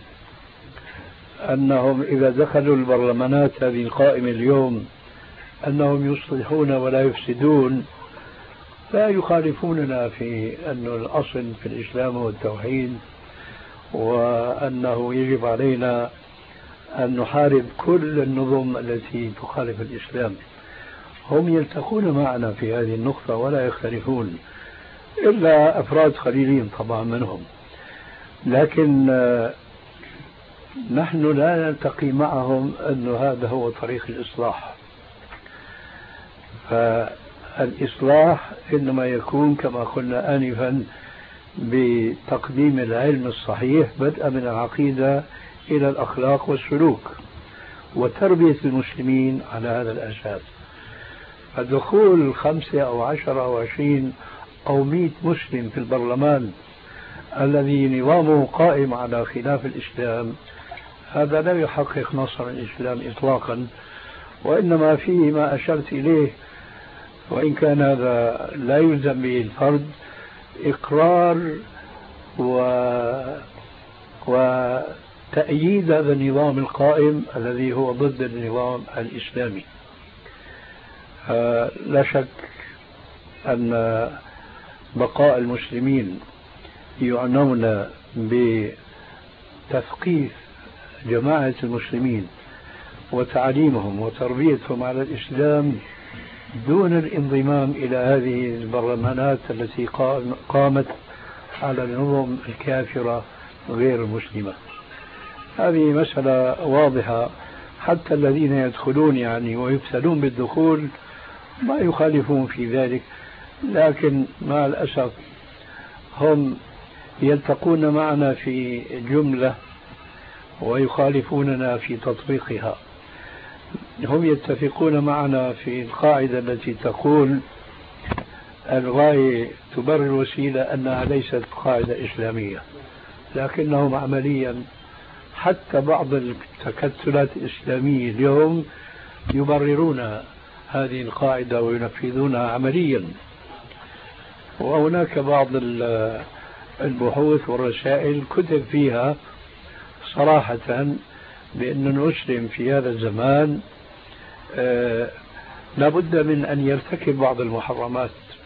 أنهم إذا دخلوا البرلمانات هذه القائمة اليوم أنهم يصلحون ولا يفسدون، لا يخالفوننا في أن الأصل في الإسلام هو التوحيد، وأنه يجب علينا أن نحارب كل النظم التي تخالف الإسلام. هم يلتقون معنا في هذه النقطة ولا يختلفون، إلا أفراد قليلين طبعا منهم، لكن نحن لا نلتقي معهم أن هذا هو طريق الإصلاح. فالإصلاح إنما يكون كما قلنا آنفا بتقديم العلم الصحيح بدءا من العقيدة إلى الأخلاق والسلوك وتربية المسلمين على هذا الأساس. فدخول خمسة أو عشرة أو عشرين أو مئة مسلم في البرلمان الذي نظامه قائم على خلاف الإسلام هذا لا يحقق نصر الإسلام إطلاقا، وإنما فيه ما أشرت إليه، وإن كان هذا لا يلزم به الفرد، إقرار و... وتأييد هذا النظام القائم الذي هو ضد النظام الإسلامي. لا شك أن بقاء المسلمين يعنون بتثقيف جماعة المسلمين وتعليمهم وتربيتهم على الإسلام دون الانضمام إلى هذه البرلمانات التي قامت على النظم الكافرة غير المسلمة. هذه مسألة واضحة، حتى الذين يدخلون يعني ويفتنون بالدخول ما يخالفون في ذلك، لكن مع الأسف هم يلتقون معنا في جملة ويخالفوننا في تطبيقها. هم يتفقون معنا في القاعدة التي تقول الغاية تبرر الوسيلة أنها ليست قاعدة إسلامية، لكنهم عمليا حتى بعض التكتلات الإسلامية اليوم يبررون هذه القاعدة وينفذونها عمليا. وهناك بعض البحوث والرسائل كتب فيها صراحة بأن المسلم في هذا الزمان آه لابد من أن يرتكب بعض المحرمات،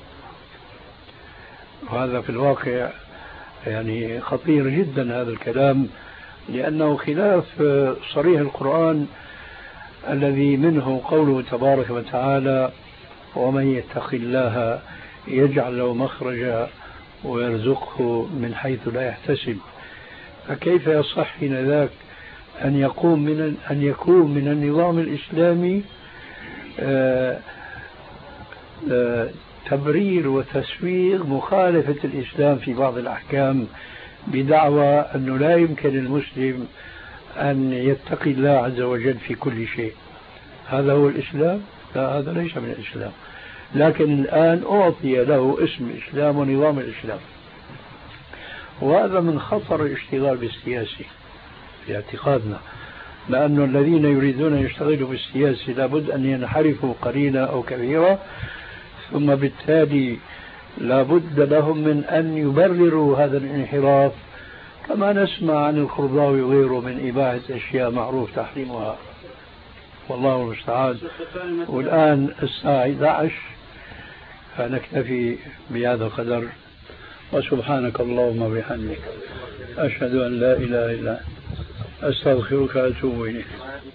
وهذا في الواقع يعني خطير جدا هذا الكلام، لأنه خلاف صريح القرآن الذي منه قوله تبارك وتعالى ومن يتق الله يجعل له مخرجا ويرزقه من حيث لا يحتسب. فكيف يصح حين ذاك أن يقوم من أن يكون من النظام الإسلامي آآ آآ تبرير وتسويغ مخالفة الإسلام في بعض الأحكام بدعوى أنه لا يمكن المسلم أن يتقي الله عز وجل في كل شيء. هذا هو الإسلام؟ لا، هذا ليس من الإسلام، لكن الآن أعطي له اسم الإسلام ونظام الإسلام، وهذا من خطر الاشتغال بالسياسة في اعتقادنا، لأن الذين يريدون أن يشتغلوا بالسياسة لابد أن ينحرفوا قليلا أو كبيرا، ثم بالتالي لا بد لهم من أن يبرروا هذا الانحراف، كما نسمع عن الخرضاوي وغيره من إباحة أشياء معروف تحريمها، والله المستعان. والآن الساعة إحدى عشر، فنكتفي بهذا القدر، وسبحانك اللهم وبحمدك أشهد أن لا إله إلا أنت أستغفرك وأتوب إليك.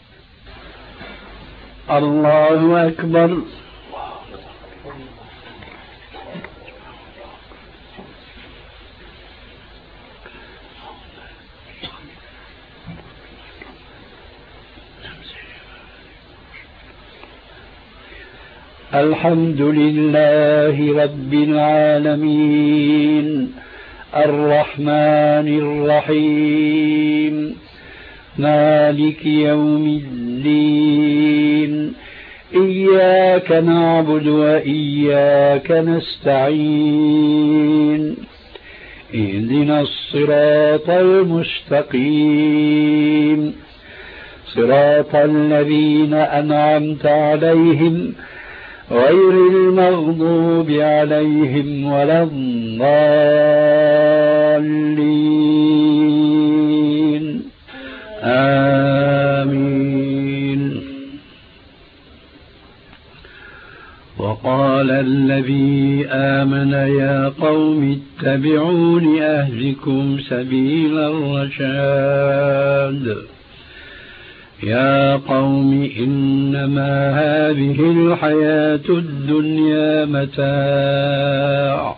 الله أكبر. الحمد لله رب العالمين الرحمن الرحيم مالك يوم الدين إياك نعبد وإياك نستعين اهدنا الصراط المستقيم صراط الذين أنعمت عليهم غير المغضوب عليهم ولا الضالين آمين. وقال الذي آمن يا قوم اتبعون أهدكم سبيل الرشاد. يا قوم إنما هذه الحياة الدنيا متاع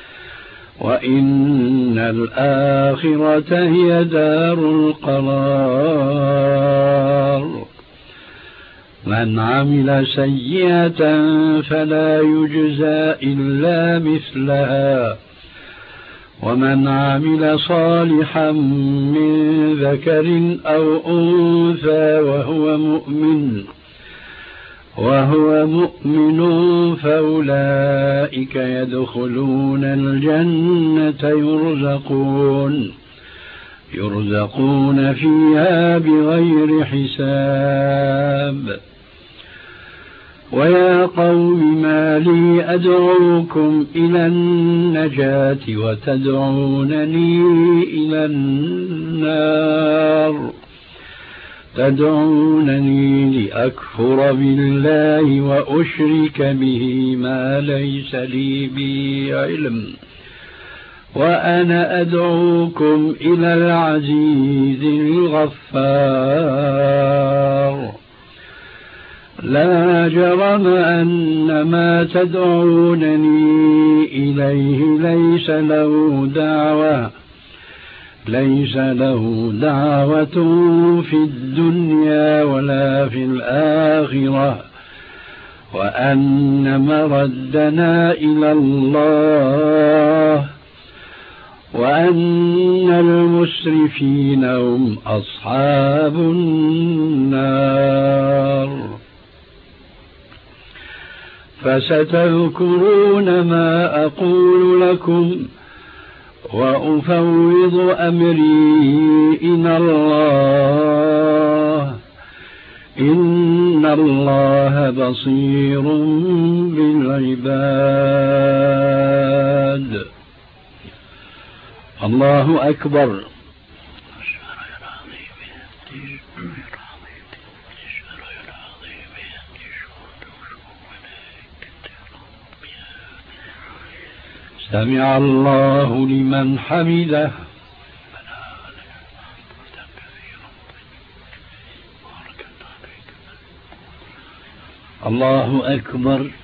وإن الآخرة هي دار القرار. من عمل سيئة فلا يجزى إلا مثلها ومن عمل صالحا من ذكر أو أنثى وهو مؤمن وهو مؤمن فأولئك يدخلون الجنة يرزقون يرزقون فيها بغير حساب. ويا قوم ما لي أدعوكم إلى النجاة وتدعونني إلى النار تدعونني لأكفر بالله وأشرك به ما ليس لي به علم وأنا أدعوكم إلى العزيز الغفار. لا جرم أن ما تدعونني إليه ليس له دعوة ليس له دعوة في الدنيا ولا في الآخرة وأن مردنا إلى الله وأن المسرفين هم أصحاب النار. فستذكرون ما أقول لكم وأفوض أمري إلى الله إن الله بصير بالعباد. الله أكبر. سمع الله لمن حمده. الله أكبر.